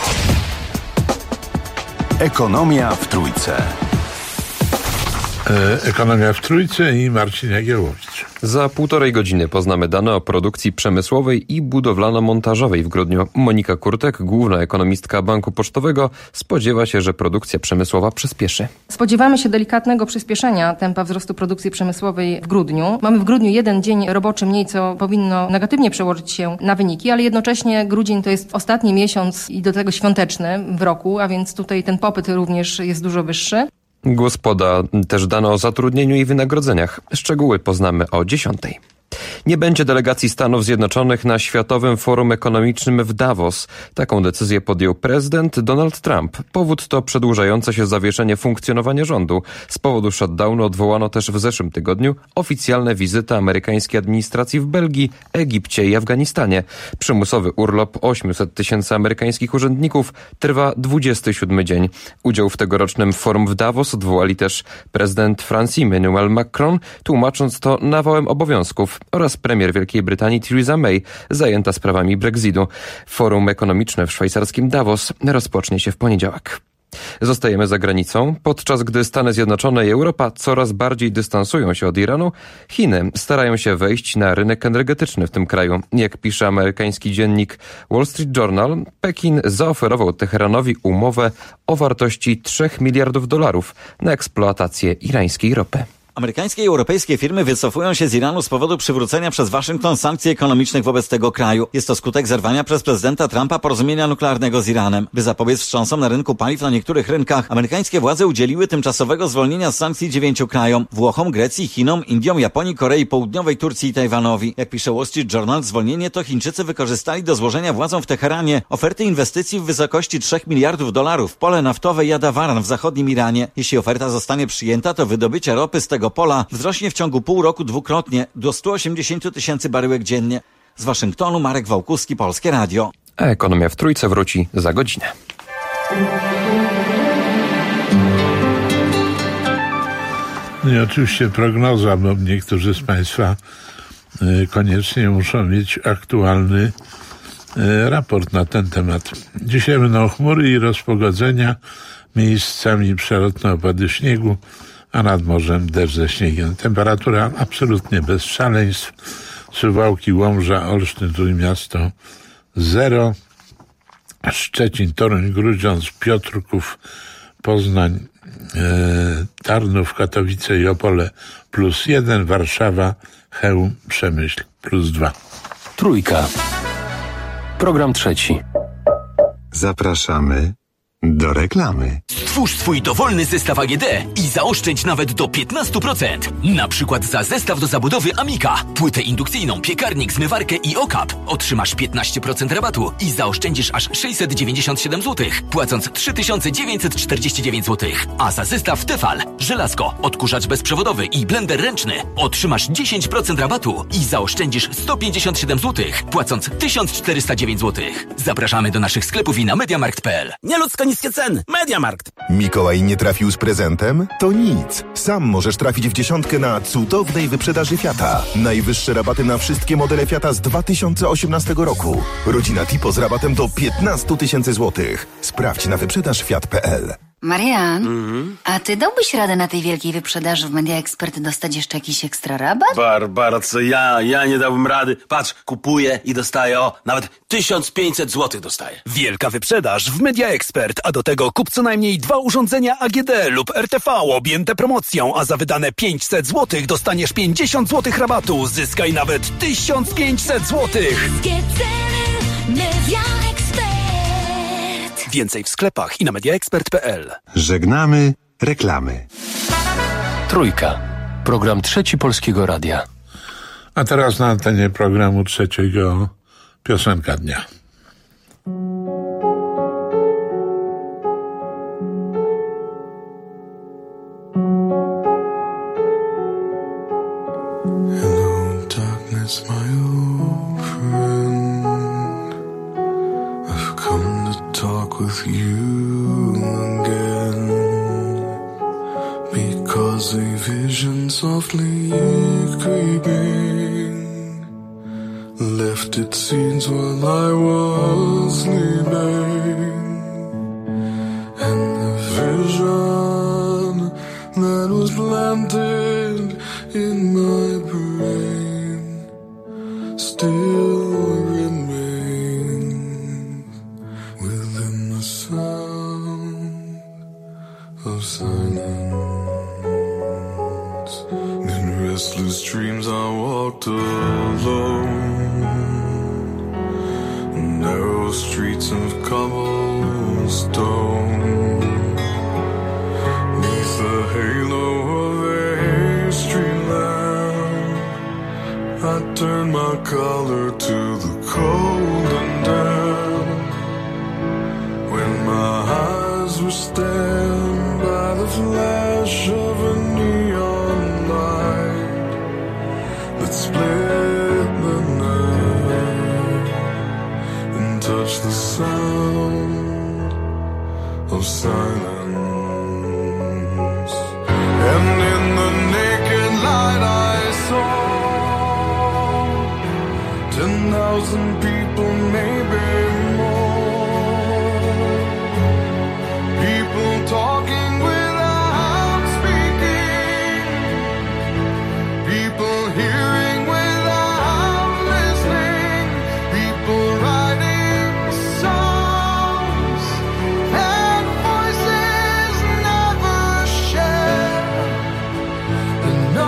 Ekonomia w Trójce.
Ekonomia w Trójce i Marcin Jagiełowicz.
Za półtorej godziny poznamy dane o produkcji przemysłowej i budowlano-montażowej w grudniu. Monika Kurtek, główna ekonomistka Banku Pocztowego, spodziewa się, że produkcja przemysłowa przyspieszy.
Spodziewamy się delikatnego przyspieszenia tempa wzrostu produkcji przemysłowej w grudniu. Mamy w grudniu jeden dzień roboczy mniej, co powinno negatywnie przełożyć się na wyniki, ale jednocześnie grudzień to jest ostatni miesiąc i do tego świąteczny w roku, a więc tutaj ten popyt również jest dużo wyższy.
Głos poda też dane o zatrudnieniu i wynagrodzeniach. Szczegóły poznamy o dziesiątej. Nie będzie delegacji Stanów Zjednoczonych na Światowym Forum Ekonomicznym w Davos. Taką decyzję podjął prezydent Donald Trump. Powód to przedłużające się zawieszenie funkcjonowania rządu. Z powodu shutdownu odwołano też w zeszłym tygodniu oficjalne wizyty amerykańskiej administracji w Belgii, Egipcie i Afganistanie. Przymusowy urlop ośmiuset tysięcy amerykańskich urzędników trwa dwudziesty siódmy dzień. Udział w tegorocznym forum w Davos odwołali też prezydent Francji Emmanuel Macron, tłumacząc to nawałem obowiązków, oraz premier Wielkiej Brytanii Theresa May, zajęta sprawami Brexitu. Forum ekonomiczne w szwajcarskim Davos rozpocznie się w poniedziałek. Zostajemy za granicą. Podczas gdy Stany Zjednoczone i Europa coraz bardziej dystansują się od Iranu, Chiny starają się wejść na rynek energetyczny w tym kraju. Jak pisze amerykański dziennik Wall Street Journal, Pekin zaoferował Teheranowi umowę o wartości trzech miliardów dolarów na eksploatację irańskiej ropy.
Amerykańskie i europejskie firmy wycofują się z Iranu z powodu przywrócenia przez Waszyngton sankcji ekonomicznych wobec tego kraju. Jest to skutek zerwania przez prezydenta Trumpa porozumienia nuklearnego z Iranem. By zapobiec wstrząsom na rynku paliw na niektórych rynkach, amerykańskie władze udzieliły tymczasowego zwolnienia z sankcji dziewięciu krajom: Włochom, Grecji, Chinom, Indiom, Japonii, Korei Południowej, Turcji i Tajwanowi. Jak pisze Wall Street Journal, zwolnienie to Chińczycy wykorzystali do złożenia władzom w Teheranie oferty inwestycji w wysokości trzech miliardów dolarów w pole naftowe Jadawaran w zachodnim Iranie. Jeśli oferta zostanie przyjęta, to wydobycie ropy z tego pola wzrośnie w ciągu pół roku dwukrotnie do stu osiemdziesięciu tysięcy baryłek dziennie. Z Waszyngtonu Marek Wałkuski, Polskie Radio.
A ekonomia w Trójce wróci za godzinę.
No i oczywiście prognoza, bo niektórzy z Państwa y, koniecznie muszą mieć aktualny y, raport na ten temat. Dzisiaj będą chmury i rozpogodzenia, miejscami przelotne opady śniegu, a nad morzem deszcz ze śniegiem. Temperatura absolutnie bez szaleństw. Suwałki, Łomża, Olsztyn, Trójmiasto zero. Szczecin, Toruń, Grudziądz, Piotrków, Poznań, e, Tarnów, Katowice i Opole plus jeden. Warszawa, Chełm, Przemyśl plus dwa.
Trójka. Program trzeci.
Zapraszamy do reklamy.
Stwórz swój dowolny zestaw A G D i zaoszczędź nawet do piętnaście procent. Na przykład za zestaw do zabudowy Amika, płytę indukcyjną, piekarnik, zmywarkę i okap otrzymasz piętnaście procent rabatu i zaoszczędzisz aż sześćset dziewięćdziesiąt siedem złotych, płacąc trzy tysiące dziewięćset czterdzieści dziewięć złotych. A za zestaw Tefal, żelazko, odkurzacz bezprzewodowy i blender ręczny otrzymasz dziesięć procent rabatu i zaoszczędzisz sto pięćdziesiąt siedem złotych, płacąc tysiąc czterysta dziewięć złotych. Zapraszamy do naszych sklepów i na mediamarkt kropka p l.
Nieludzko niskie ceny. Mediamarkt.
Mikołaj nie trafił z prezentem? To nic. Sam możesz trafić w dziesiątkę na cudownej wyprzedaży Fiata. Najwyższe rabaty na wszystkie modele Fiata z dwa tysiące osiemnastego roku. Rodzina Tipo z rabatem do piętnaście tysięcy złotych. Sprawdź na wyprzedaż fiat kropka p l.
Marian,
Mhm.
a ty dałbyś radę na tej wielkiej wyprzedaży w Media Expert dostać jeszcze jakiś ekstra rabat?
Barbara, co ja? Ja nie dałbym rady. Patrz, kupuję i dostaję, o, nawet tysiąc pięćset złotych dostaję.
Wielka wyprzedaż w Media Expert, a do tego kup co najmniej dwa urządzenia A G D lub R T V objęte promocją, a za wydane pięćset złotych dostaniesz pięćdziesiąt złotych rabatu. Zyskaj nawet tysiąc pięćset złotych.
Media Expert.
Więcej w sklepach i na mediaexpert kropka p l.
Żegnamy reklamy.
Trójka. Program trzeci Polskiego Radia.
A teraz na antenie programu trzeciego piosenka dnia.
Hello, darkness, my old friend. I've come to talk with you again, because a vision softly creeping left its seeds while I was sleeping, and the vision that was planted in my brain still remains within the sound of silence. In restless dreams I walked alone, narrow streets of cobblestone, neath the halo of a street lamp. I turned my collar to the cold and damp, when my eyes were stabbed by the flash of a neon light that split the night and touched the sound of silence. And in the naked light I saw ten thousand people, maybe more. People talking without speaking, people hearing without listening, people writing songs and voices never shared. And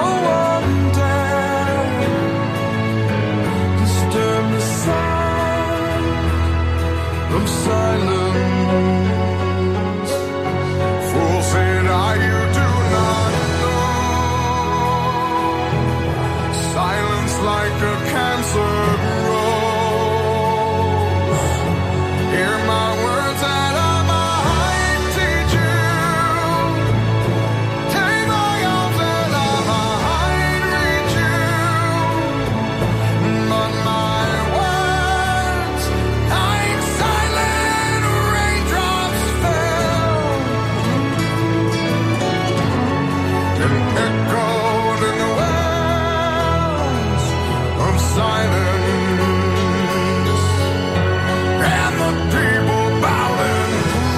echoed in the wells of silence, and the people bowed and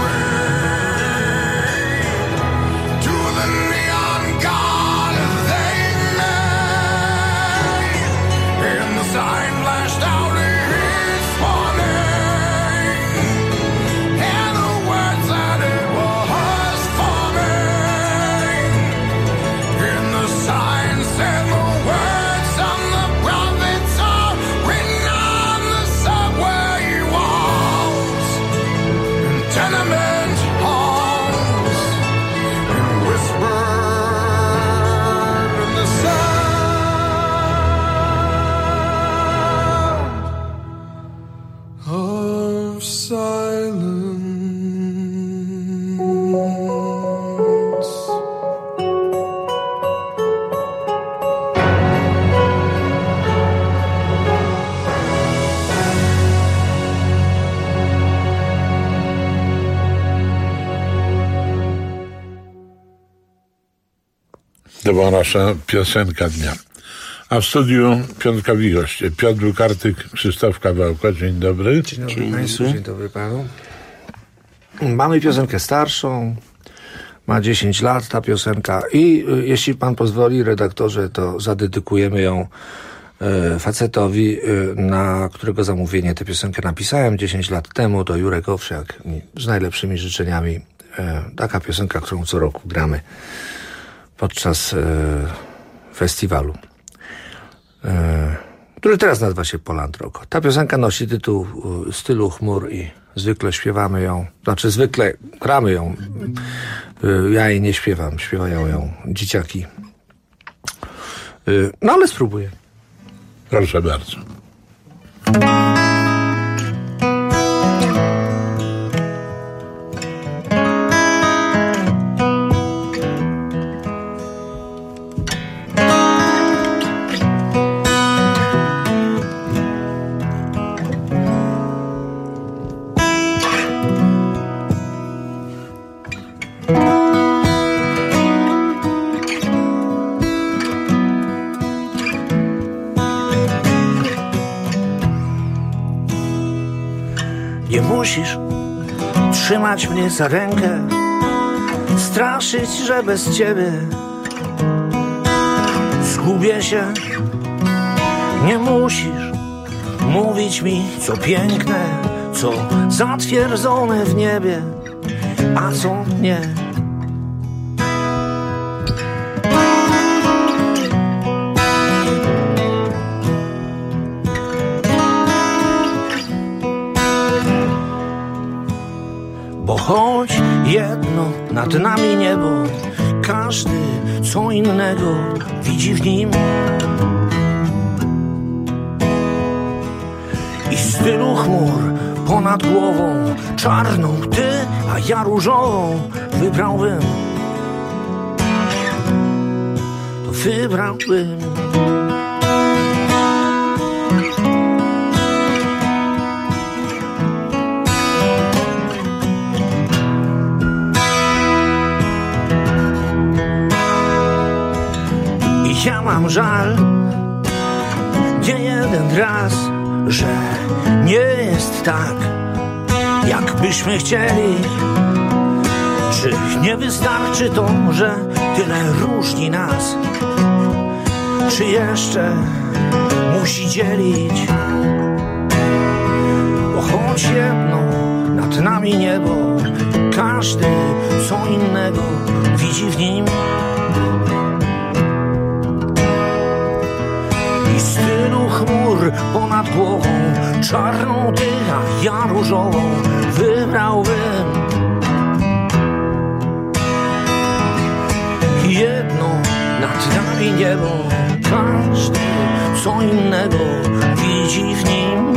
prayed to the neon god they made, and the sign flashed out his warning, and the words that it was forming, and the sign said the words of the prophets are written on the subway walls and tenement halls, and whispered in the sound of silence.
To była nasza piosenka dnia. A w studiu piątkowi goście. Piotr Bukartyk, Krzysztof Kawałko. Dzień dobry.
Dzień dobry Państwu. Dzień dobry Panu. Mamy piosenkę starszą. Ma dziesięć lat ta piosenka i y, jeśli Pan pozwoli, redaktorze, to zadedykujemy ją y, facetowi, y, na którego zamówienie tę piosenkę napisałem dziesięć lat temu. To Jurek Owsiak. Z najlepszymi życzeniami. Y, taka piosenka, którą co roku gramy podczas y, festiwalu, y, który teraz nazywa się Poland Rock. Ta piosenka nosi tytuł y, Stylu chmur i zwykle śpiewamy ją, znaczy zwykle gramy ją. Y, ja jej nie śpiewam, śpiewają ją dzieciaki. Y, no ale spróbuję.
Proszę bardzo.
Nie musisz trzymać mnie za rękę, straszyć, że bez ciebie zgubię się. Nie musisz mówić mi, co piękne, co zatwierdzone w niebie, a co nie. Bo choć jedno nad nami niebo, każdy co innego widzi w nim. I z tylu chmur ponad głową, czarną ty, a ja różową wybrałbym. To wybrałbym. Ja mam żal, nie jeden raz, że nie jest tak, jakbyśmy chcieli. Czy nie wystarczy to, że tyle różni nas? Czy jeszcze musi dzielić? Bo choć jedno nad nami niebo, każdy co innego widzi w nim. I z tylu chmur ponad głową, czarną ty, a ja różową wybrałbym. Jedno nad nami niebo, każdy co innego widzi w nim.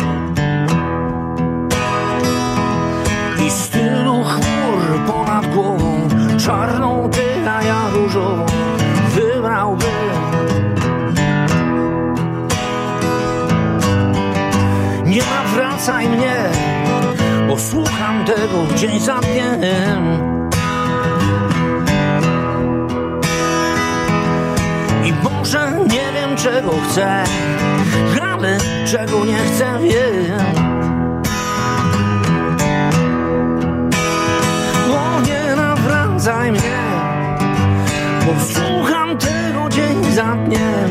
I z tylu chmur ponad głową, czarną ty, a ja różową wybrałbym. Nie nawracaj mnie, bo słucham tego dzień za dniem. Może nie wiem czego chcę, ale czego nie chcę wiem. O nie nawracaj mnie, bo słucham tego dzień za dniem.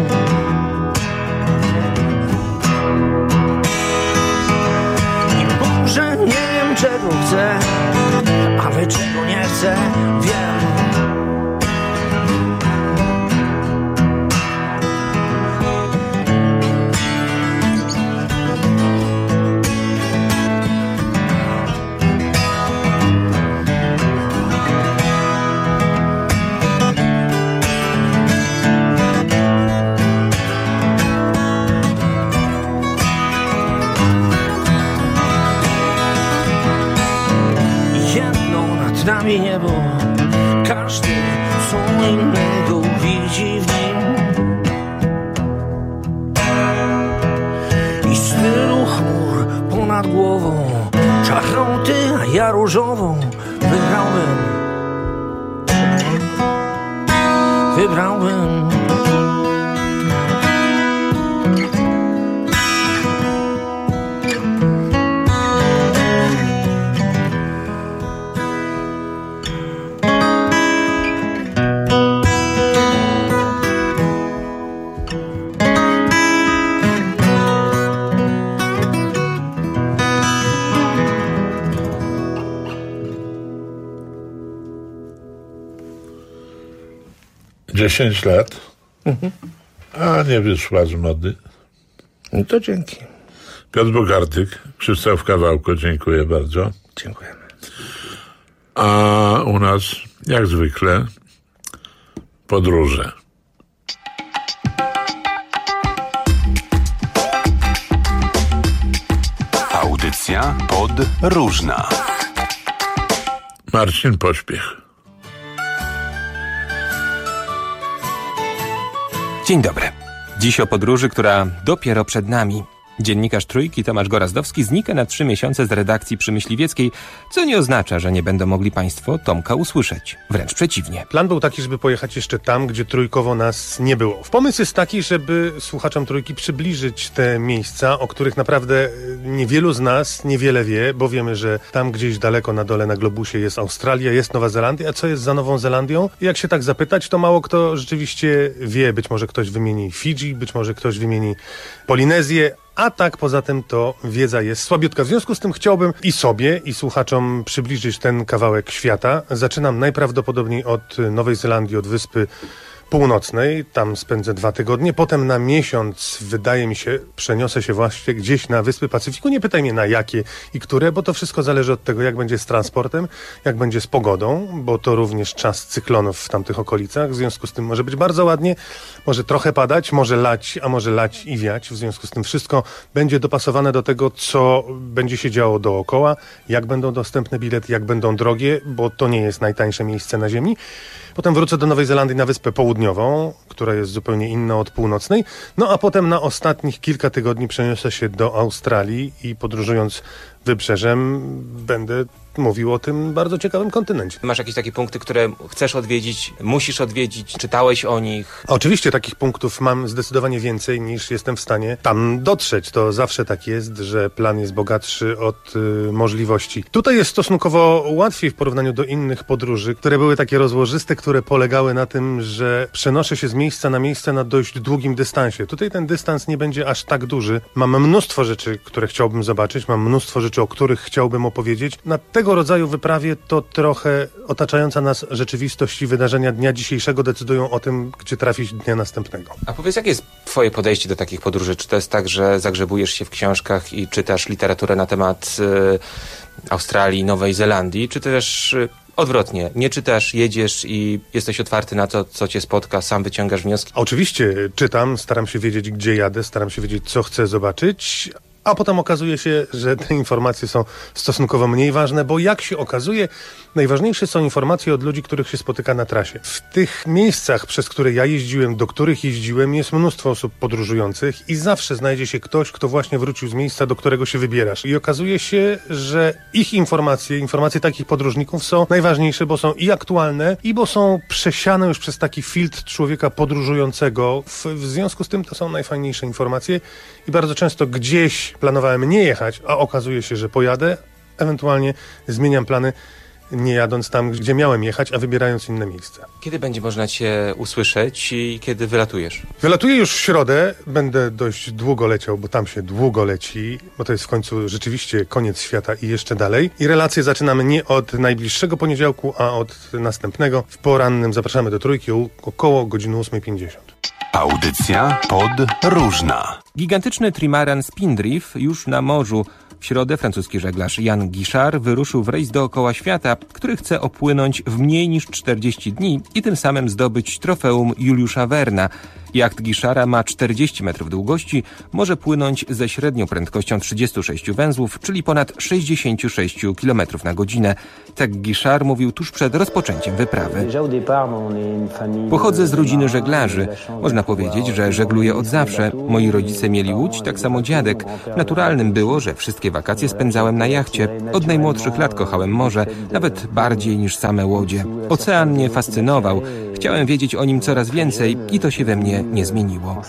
I może nie wiem czego chcę, ale czego nie chcę wiem. Nami niebo, każdy co innego widzi w nim. I z tylu chmur ponad głową, czarną ty, a ja różową, wybrałbym, wybrałbym.
Dziesięć lat, mhm. a nie wyszła z mody.
No to dzięki.
Piotr Bogartyk, Krzysztof Kawałko, dziękuję bardzo.
Dziękujemy.
A u nas, jak zwykle, podróże.
Audycja podróżna.
Marcin Pośpiech.
Dzień dobry. Dziś o podróży, która dopiero przed nami. Dziennikarz Trójki Tomasz Gorazdowski znika na trzy miesiące z redakcji Przemyśliwieckiej, co nie oznacza, że nie będą mogli Państwo Tomka usłyszeć. Wręcz przeciwnie.
Plan był taki, żeby pojechać jeszcze tam, gdzie trójkowo nas nie było. Pomysł jest taki, żeby słuchaczom Trójki przybliżyć te miejsca, o których naprawdę niewielu z nas niewiele wie, bo wiemy, że tam gdzieś daleko na dole na globusie jest Australia, jest Nowa Zelandia, a co jest za Nową Zelandią? I jak się tak zapytać, to mało kto rzeczywiście wie. Być może ktoś wymieni Fidżi, być może ktoś wymieni Polinezję, a tak poza tym to wiedza jest słabiutka. W związku z tym chciałbym i sobie, i słuchaczom przybliżyć ten kawałek świata. Zaczynam najprawdopodobniej od Nowej Zelandii, od Wyspy Północnej. Tam spędzę dwa tygodnie. Potem na miesiąc, wydaje mi się, przeniosę się właśnie gdzieś na Wyspy Pacyfiku. Nie pytaj mnie na jakie i które, bo to wszystko zależy od tego, jak będzie z transportem, jak będzie z pogodą, bo to również czas cyklonów w tamtych okolicach. W związku z tym może być bardzo ładnie, może trochę padać, może lać, a może lać i wiać. W związku z tym wszystko będzie dopasowane do tego, co będzie się działo dookoła, jak będą dostępne bilety, jak będą drogie, bo to nie jest najtańsze miejsce na ziemi. Potem wrócę do Nowej Zelandii na Wyspę Południową, która jest zupełnie inna od północnej. No a potem na ostatnich kilka tygodni przeniosę się do Australii i podróżując wybrzeżem będę mówił o tym bardzo ciekawym kontynencie.
Masz jakieś takie punkty, które chcesz odwiedzić, musisz odwiedzić, czytałeś o nich?
Oczywiście takich punktów mam zdecydowanie więcej niż jestem w stanie tam dotrzeć. To zawsze tak jest, że plan jest bogatszy od y, możliwości. Tutaj jest stosunkowo łatwiej w porównaniu do innych podróży, które były takie rozłożyste, które polegały na tym, że przenoszę się z miejsca na miejsce na dość długim dystansie. Tutaj ten dystans nie będzie aż tak duży. Mam mnóstwo rzeczy, które chciałbym zobaczyć, mam mnóstwo rzeczy, o których chciałbym opowiedzieć. Na tego rodzaju wyprawie to trochę otaczająca nas rzeczywistość i wydarzenia dnia dzisiejszego decydują o tym, gdzie trafić dnia następnego.
A powiedz, jakie jest twoje podejście do takich podróży? Czy to jest tak, że zagrzebujesz się w książkach i czytasz literaturę na temat y, Australii, Nowej Zelandii, czy też y, odwrotnie, nie czytasz, jedziesz i jesteś otwarty na to, co cię spotka, sam wyciągasz wnioski?
Oczywiście czytam, staram się wiedzieć, gdzie jadę, staram się wiedzieć, co chcę zobaczyć, a potem okazuje się, że te informacje są stosunkowo mniej ważne, bo jak się okazuje, najważniejsze są informacje od ludzi, których się spotyka na trasie. W tych miejscach, przez które ja jeździłem, do których jeździłem, jest mnóstwo osób podróżujących i zawsze znajdzie się ktoś, kto właśnie wrócił z miejsca, do którego się wybierasz. I okazuje się, że ich informacje, informacje takich podróżników są najważniejsze, bo są i aktualne, i bo są przesiane już przez taki filtr człowieka podróżującego. W, w związku z tym to są najfajniejsze informacje i bardzo często gdzieś planowałem nie jechać, a okazuje się, że pojadę, ewentualnie zmieniam plany, nie jadąc tam, gdzie miałem jechać, a wybierając inne miejsce.
Kiedy będzie można Cię usłyszeć i kiedy wylatujesz?
Wylatuję już w środę, będę dość długo leciał, bo tam się długo leci, bo to jest w końcu rzeczywiście koniec świata i jeszcze dalej. I relacje zaczynamy nie od najbliższego poniedziałku, a od następnego. W porannym zapraszamy do Trójki o około godziny ósma pięćdziesiąt.
Audycja podróżna.
Gigantyczny trimaran Spindrift już na morzu. W środę francuski żeglarz Jan Guichard wyruszył w rejs dookoła świata, który chce opłynąć w mniej niż czterdzieści dni i tym samym zdobyć trofeum Juliusza Verna. Jacht Guicharda ma czterdzieści metrów długości, może płynąć ze średnią prędkością trzydziestu sześciu węzłów, czyli ponad sześćdziesiąt sześć kilometrów na godzinę. Tak Guichard mówił tuż przed rozpoczęciem wyprawy. Pochodzę z rodziny żeglarzy. Można powiedzieć, że żegluję od zawsze. Moi rodzice mieli łódź, tak samo dziadek. Naturalnym było, że wszystkie wakacje spędzałem na jachcie. Od najmłodszych lat kochałem morze, nawet bardziej niż same łodzie. Ocean mnie fascynował. Chciałem wiedzieć o nim coraz więcej i to się we mnie nie zmieniło.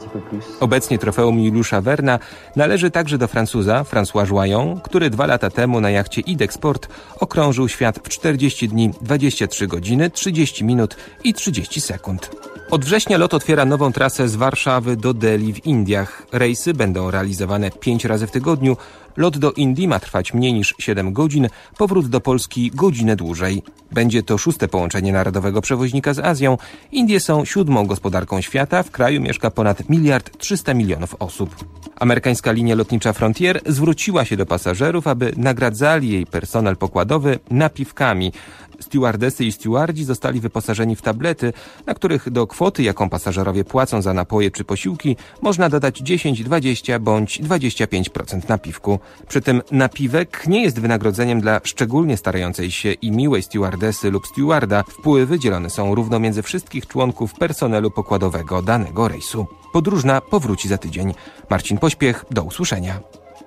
Obecnie trofeum Juliusza Verna należy także do Francuza François Joyon, który dwa lata temu na jachcie Idexport okrążył świat w czterdzieści dni, dwadzieścia trzy godziny, trzydzieści minut i trzydzieści sekund. Od września LOT otwiera nową trasę z Warszawy do Delhi w Indiach. Rejsy będą realizowane pięć razy w tygodniu. Lot do Indii ma trwać mniej niż siedem godzin, powrót do Polski godzinę dłużej. Będzie to szóste połączenie narodowego przewoźnika z Azją. Indie są siódmą gospodarką świata, w kraju mieszka ponad miliard trzysta milionów osób. Amerykańska linia lotnicza Frontier zwróciła się do pasażerów, aby nagradzali jej personel pokładowy napiwkami. Stewardesy i stewardzi zostali wyposażeni w tablety, na których do kwoty, jaką pasażerowie płacą za napoje czy posiłki, można dodać dziesięć, dwadzieścia bądź dwadzieścia pięć procent napiwku. Przy tym napiwek nie jest wynagrodzeniem dla szczególnie starającej się i miłej stewardesy lub stewarda. Wpływy dzielone są równo między wszystkich członków personelu pokładowego danego rejsu. Podróżna powróci za tydzień. Marcin Pośpiech, do usłyszenia.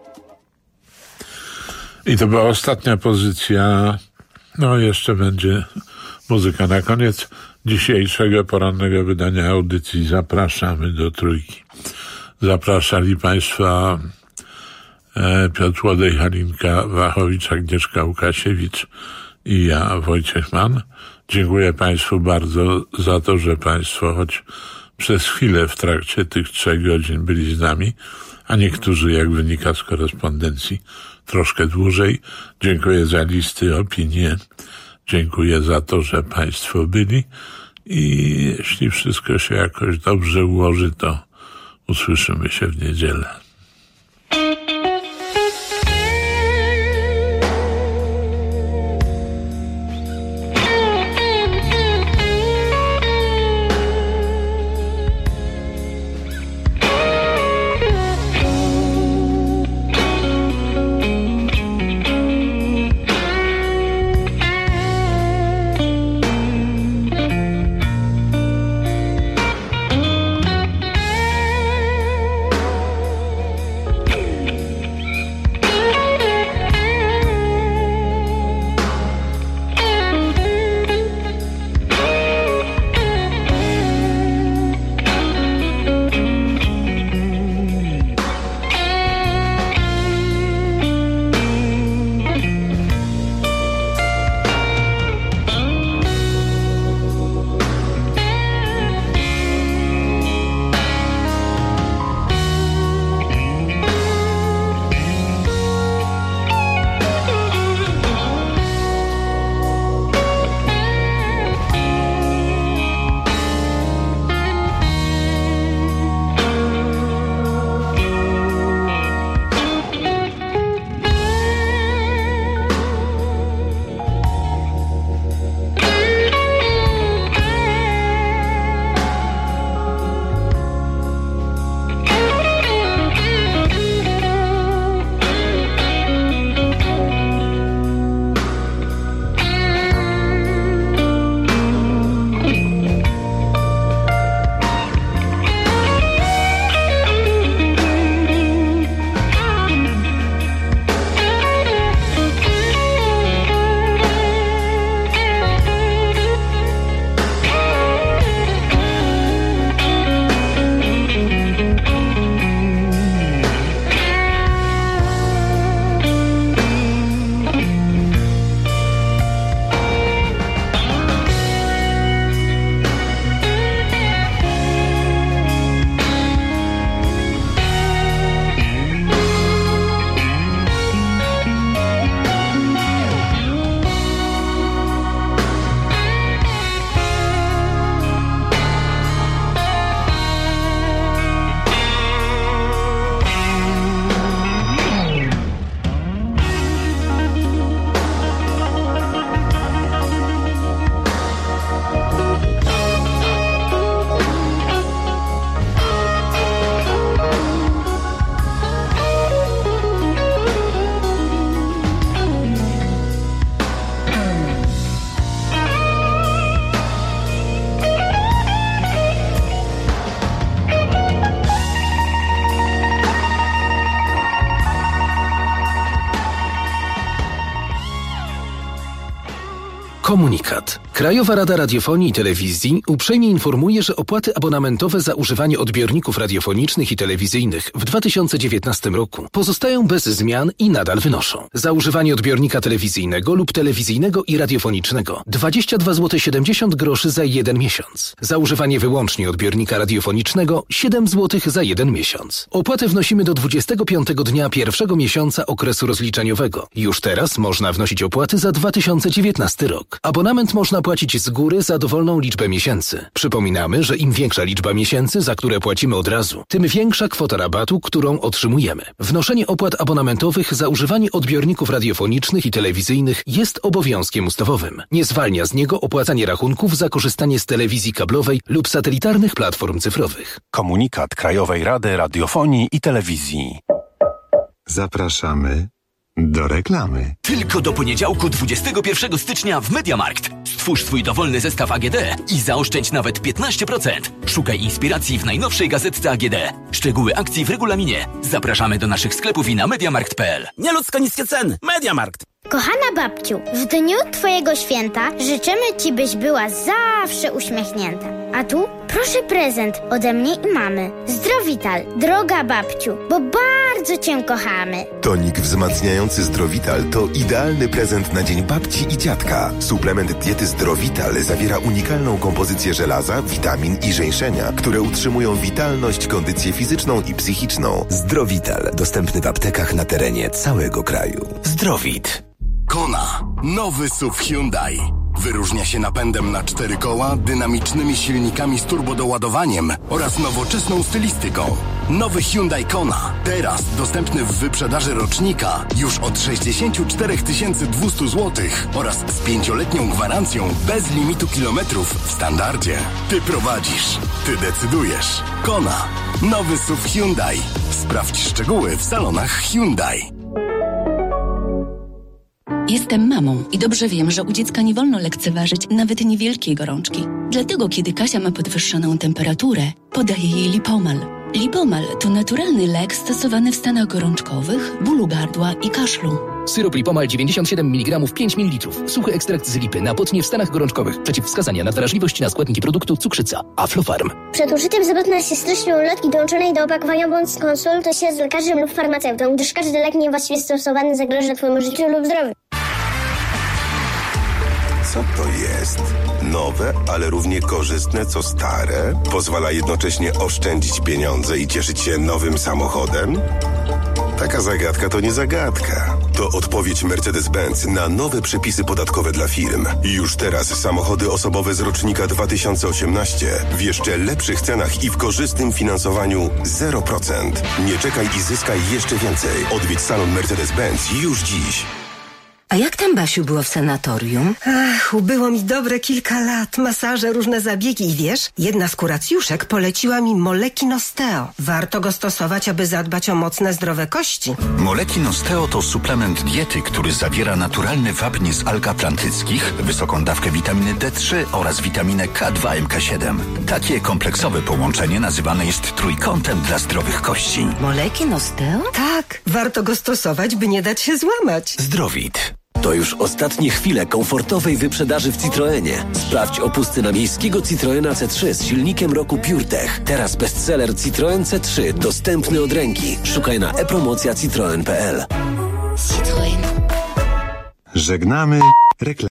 I to była ostatnia pozycja. No, jeszcze będzie muzyka na koniec dzisiejszego porannego wydania audycji. Zapraszamy do Trójki. Zapraszali Państwa e, Piotr Łodej, Halinka Wachowicz, Agnieszka Łukasiewicz i ja, Wojciech Mann. Dziękuję Państwu bardzo za to, że Państwo choć przez chwilę w trakcie tych trzech godzin byli z nami, a niektórzy, jak wynika z korespondencji, troszkę dłużej. Dziękuję za listy, opinie. Dziękuję za to, że Państwo byli i jeśli wszystko się jakoś dobrze ułoży, to usłyszymy się w niedzielę.
Komunikat. Krajowa Rada Radiofonii i Telewizji uprzejmie informuje, że opłaty abonamentowe za używanie odbiorników radiofonicznych i telewizyjnych w dwa tysiące dziewiętnastym roku pozostają bez zmian i nadal wynoszą. Za używanie odbiornika telewizyjnego lub telewizyjnego i radiofonicznego dwadzieścia dwa złote siedemdziesiąt groszy za jeden miesiąc. Za używanie wyłącznie odbiornika radiofonicznego siedem złotych za jeden miesiąc. Opłatę wnosimy do dwudziestego piątego dnia pierwszego miesiąca okresu rozliczeniowego. Już teraz można wnosić opłaty za dwa tysiące dziewiętnasty rok. Abonament można płacić z góry za dowolną liczbę miesięcy. Przypominamy, że im większa liczba miesięcy, za które płacimy od razu, tym większa kwota rabatu, którą otrzymujemy. Wnoszenie opłat abonamentowych za używanie odbiorników radiofonicznych i telewizyjnych jest obowiązkiem ustawowym. Nie zwalnia z niego opłacanie rachunków za korzystanie z telewizji kablowej lub satelitarnych platform cyfrowych.
Komunikat Krajowej Rady Radiofonii i Telewizji. Zapraszamy do reklamy.
Tylko do poniedziałku dwudziestego pierwszego stycznia w MediaMarkt. Stwórz swój dowolny zestaw A G D i zaoszczędź nawet piętnaście procent. Szukaj inspiracji w najnowszej gazetce A G D. Szczegóły akcji w regulaminie. Zapraszamy do naszych sklepów i na mediamarkt kropka p l.
Nieludzko niskie ceny. MediaMarkt.
Kochana babciu, w dniu twojego święta życzymy ci, byś była zawsze uśmiechnięta. A tu proszę prezent ode mnie i mamy. Zdrowital, droga babciu, bo bardzo cię kochamy.
Tonik wzmacniający Zdrowital to idealny prezent na dzień babci i dziadka. Suplement diety Zdrowital zawiera unikalną kompozycję żelaza, witamin i żeńszenia, które utrzymują witalność, kondycję fizyczną i psychiczną.
Zdrowital, dostępny w aptekach na terenie całego kraju.
Zdrowit. Kona. Nowy S U V Hyundai. Wyróżnia się napędem na cztery koła, dynamicznymi silnikami z turbodoładowaniem oraz nowoczesną stylistyką. Nowy Hyundai Kona. Teraz dostępny w wyprzedaży rocznika już od sześćdziesiąt cztery tysiące dwieście złotych oraz z pięcioletnią gwarancją bez limitu kilometrów w standardzie. Ty prowadzisz. Ty decydujesz. Kona. Nowy S U V Hyundai. Sprawdź szczegóły w salonach Hyundai.
Jestem mamą i dobrze wiem, że u dziecka nie wolno lekceważyć nawet niewielkiej gorączki. Dlatego, kiedy Kasia ma podwyższoną temperaturę, podaję jej Lipomal. Lipomal to naturalny lek stosowany w stanach gorączkowych, bólu gardła i kaszlu.
Syrop Lipomal dziewięćdziesiąt siedem miligramów pięć mililitrów. Suchy ekstrakt z lipy na potnie w stanach gorączkowych. Przeciwwskazania na wrażliwość na składniki produktu cukrzyca. Aflofarm.
Przed użyciem zapewne się treścią ulotki dołączonej do opakowania bądź konsultuj się z lekarzem lub farmaceutą, gdyż każdy lek niewłaściwie stosowany zagraża twojemu życiu lub zdrowiu.
Co to jest? Nowe, ale równie korzystne co stare? Pozwala jednocześnie oszczędzić pieniądze i cieszyć się nowym samochodem? Taka zagadka to nie zagadka. To odpowiedź Mercedes-Benz na nowe przepisy podatkowe dla firm. I już teraz samochody osobowe z rocznika dwa tysiące osiemnaście w jeszcze lepszych cenach i w korzystnym finansowaniu zero procent. Nie czekaj i zyskaj jeszcze więcej. Odwiedź salon Mercedes-Benz już dziś.
A jak tam, Basiu, było w sanatorium?
Ach, ubyło mi dobre kilka lat. Masaże, różne zabiegi i wiesz, jedna z kuracjuszek poleciła mi Molekin Osteo. Warto go stosować, aby zadbać o mocne, zdrowe kości.
Molekin Osteo to suplement diety, który zawiera naturalny wapń z alg atlantyckich, wysoką dawkę witaminy D trzy oraz witaminę K dwa M K siedem. Takie kompleksowe połączenie nazywane jest trójkątem dla zdrowych kości.
Molekin Osteo?
Tak, warto go stosować, by nie dać się złamać.
Zdrowit.
To już ostatnie chwile komfortowej wyprzedaży w Citroenie. Sprawdź opusty na miejskiego Citroena C trzy z silnikiem roku PureTech. Teraz bestseller Citroen C trzy, dostępny od ręki. Szukaj na e-promocja citroen kropka p l.
Citroen.
Żegnamy reklamę.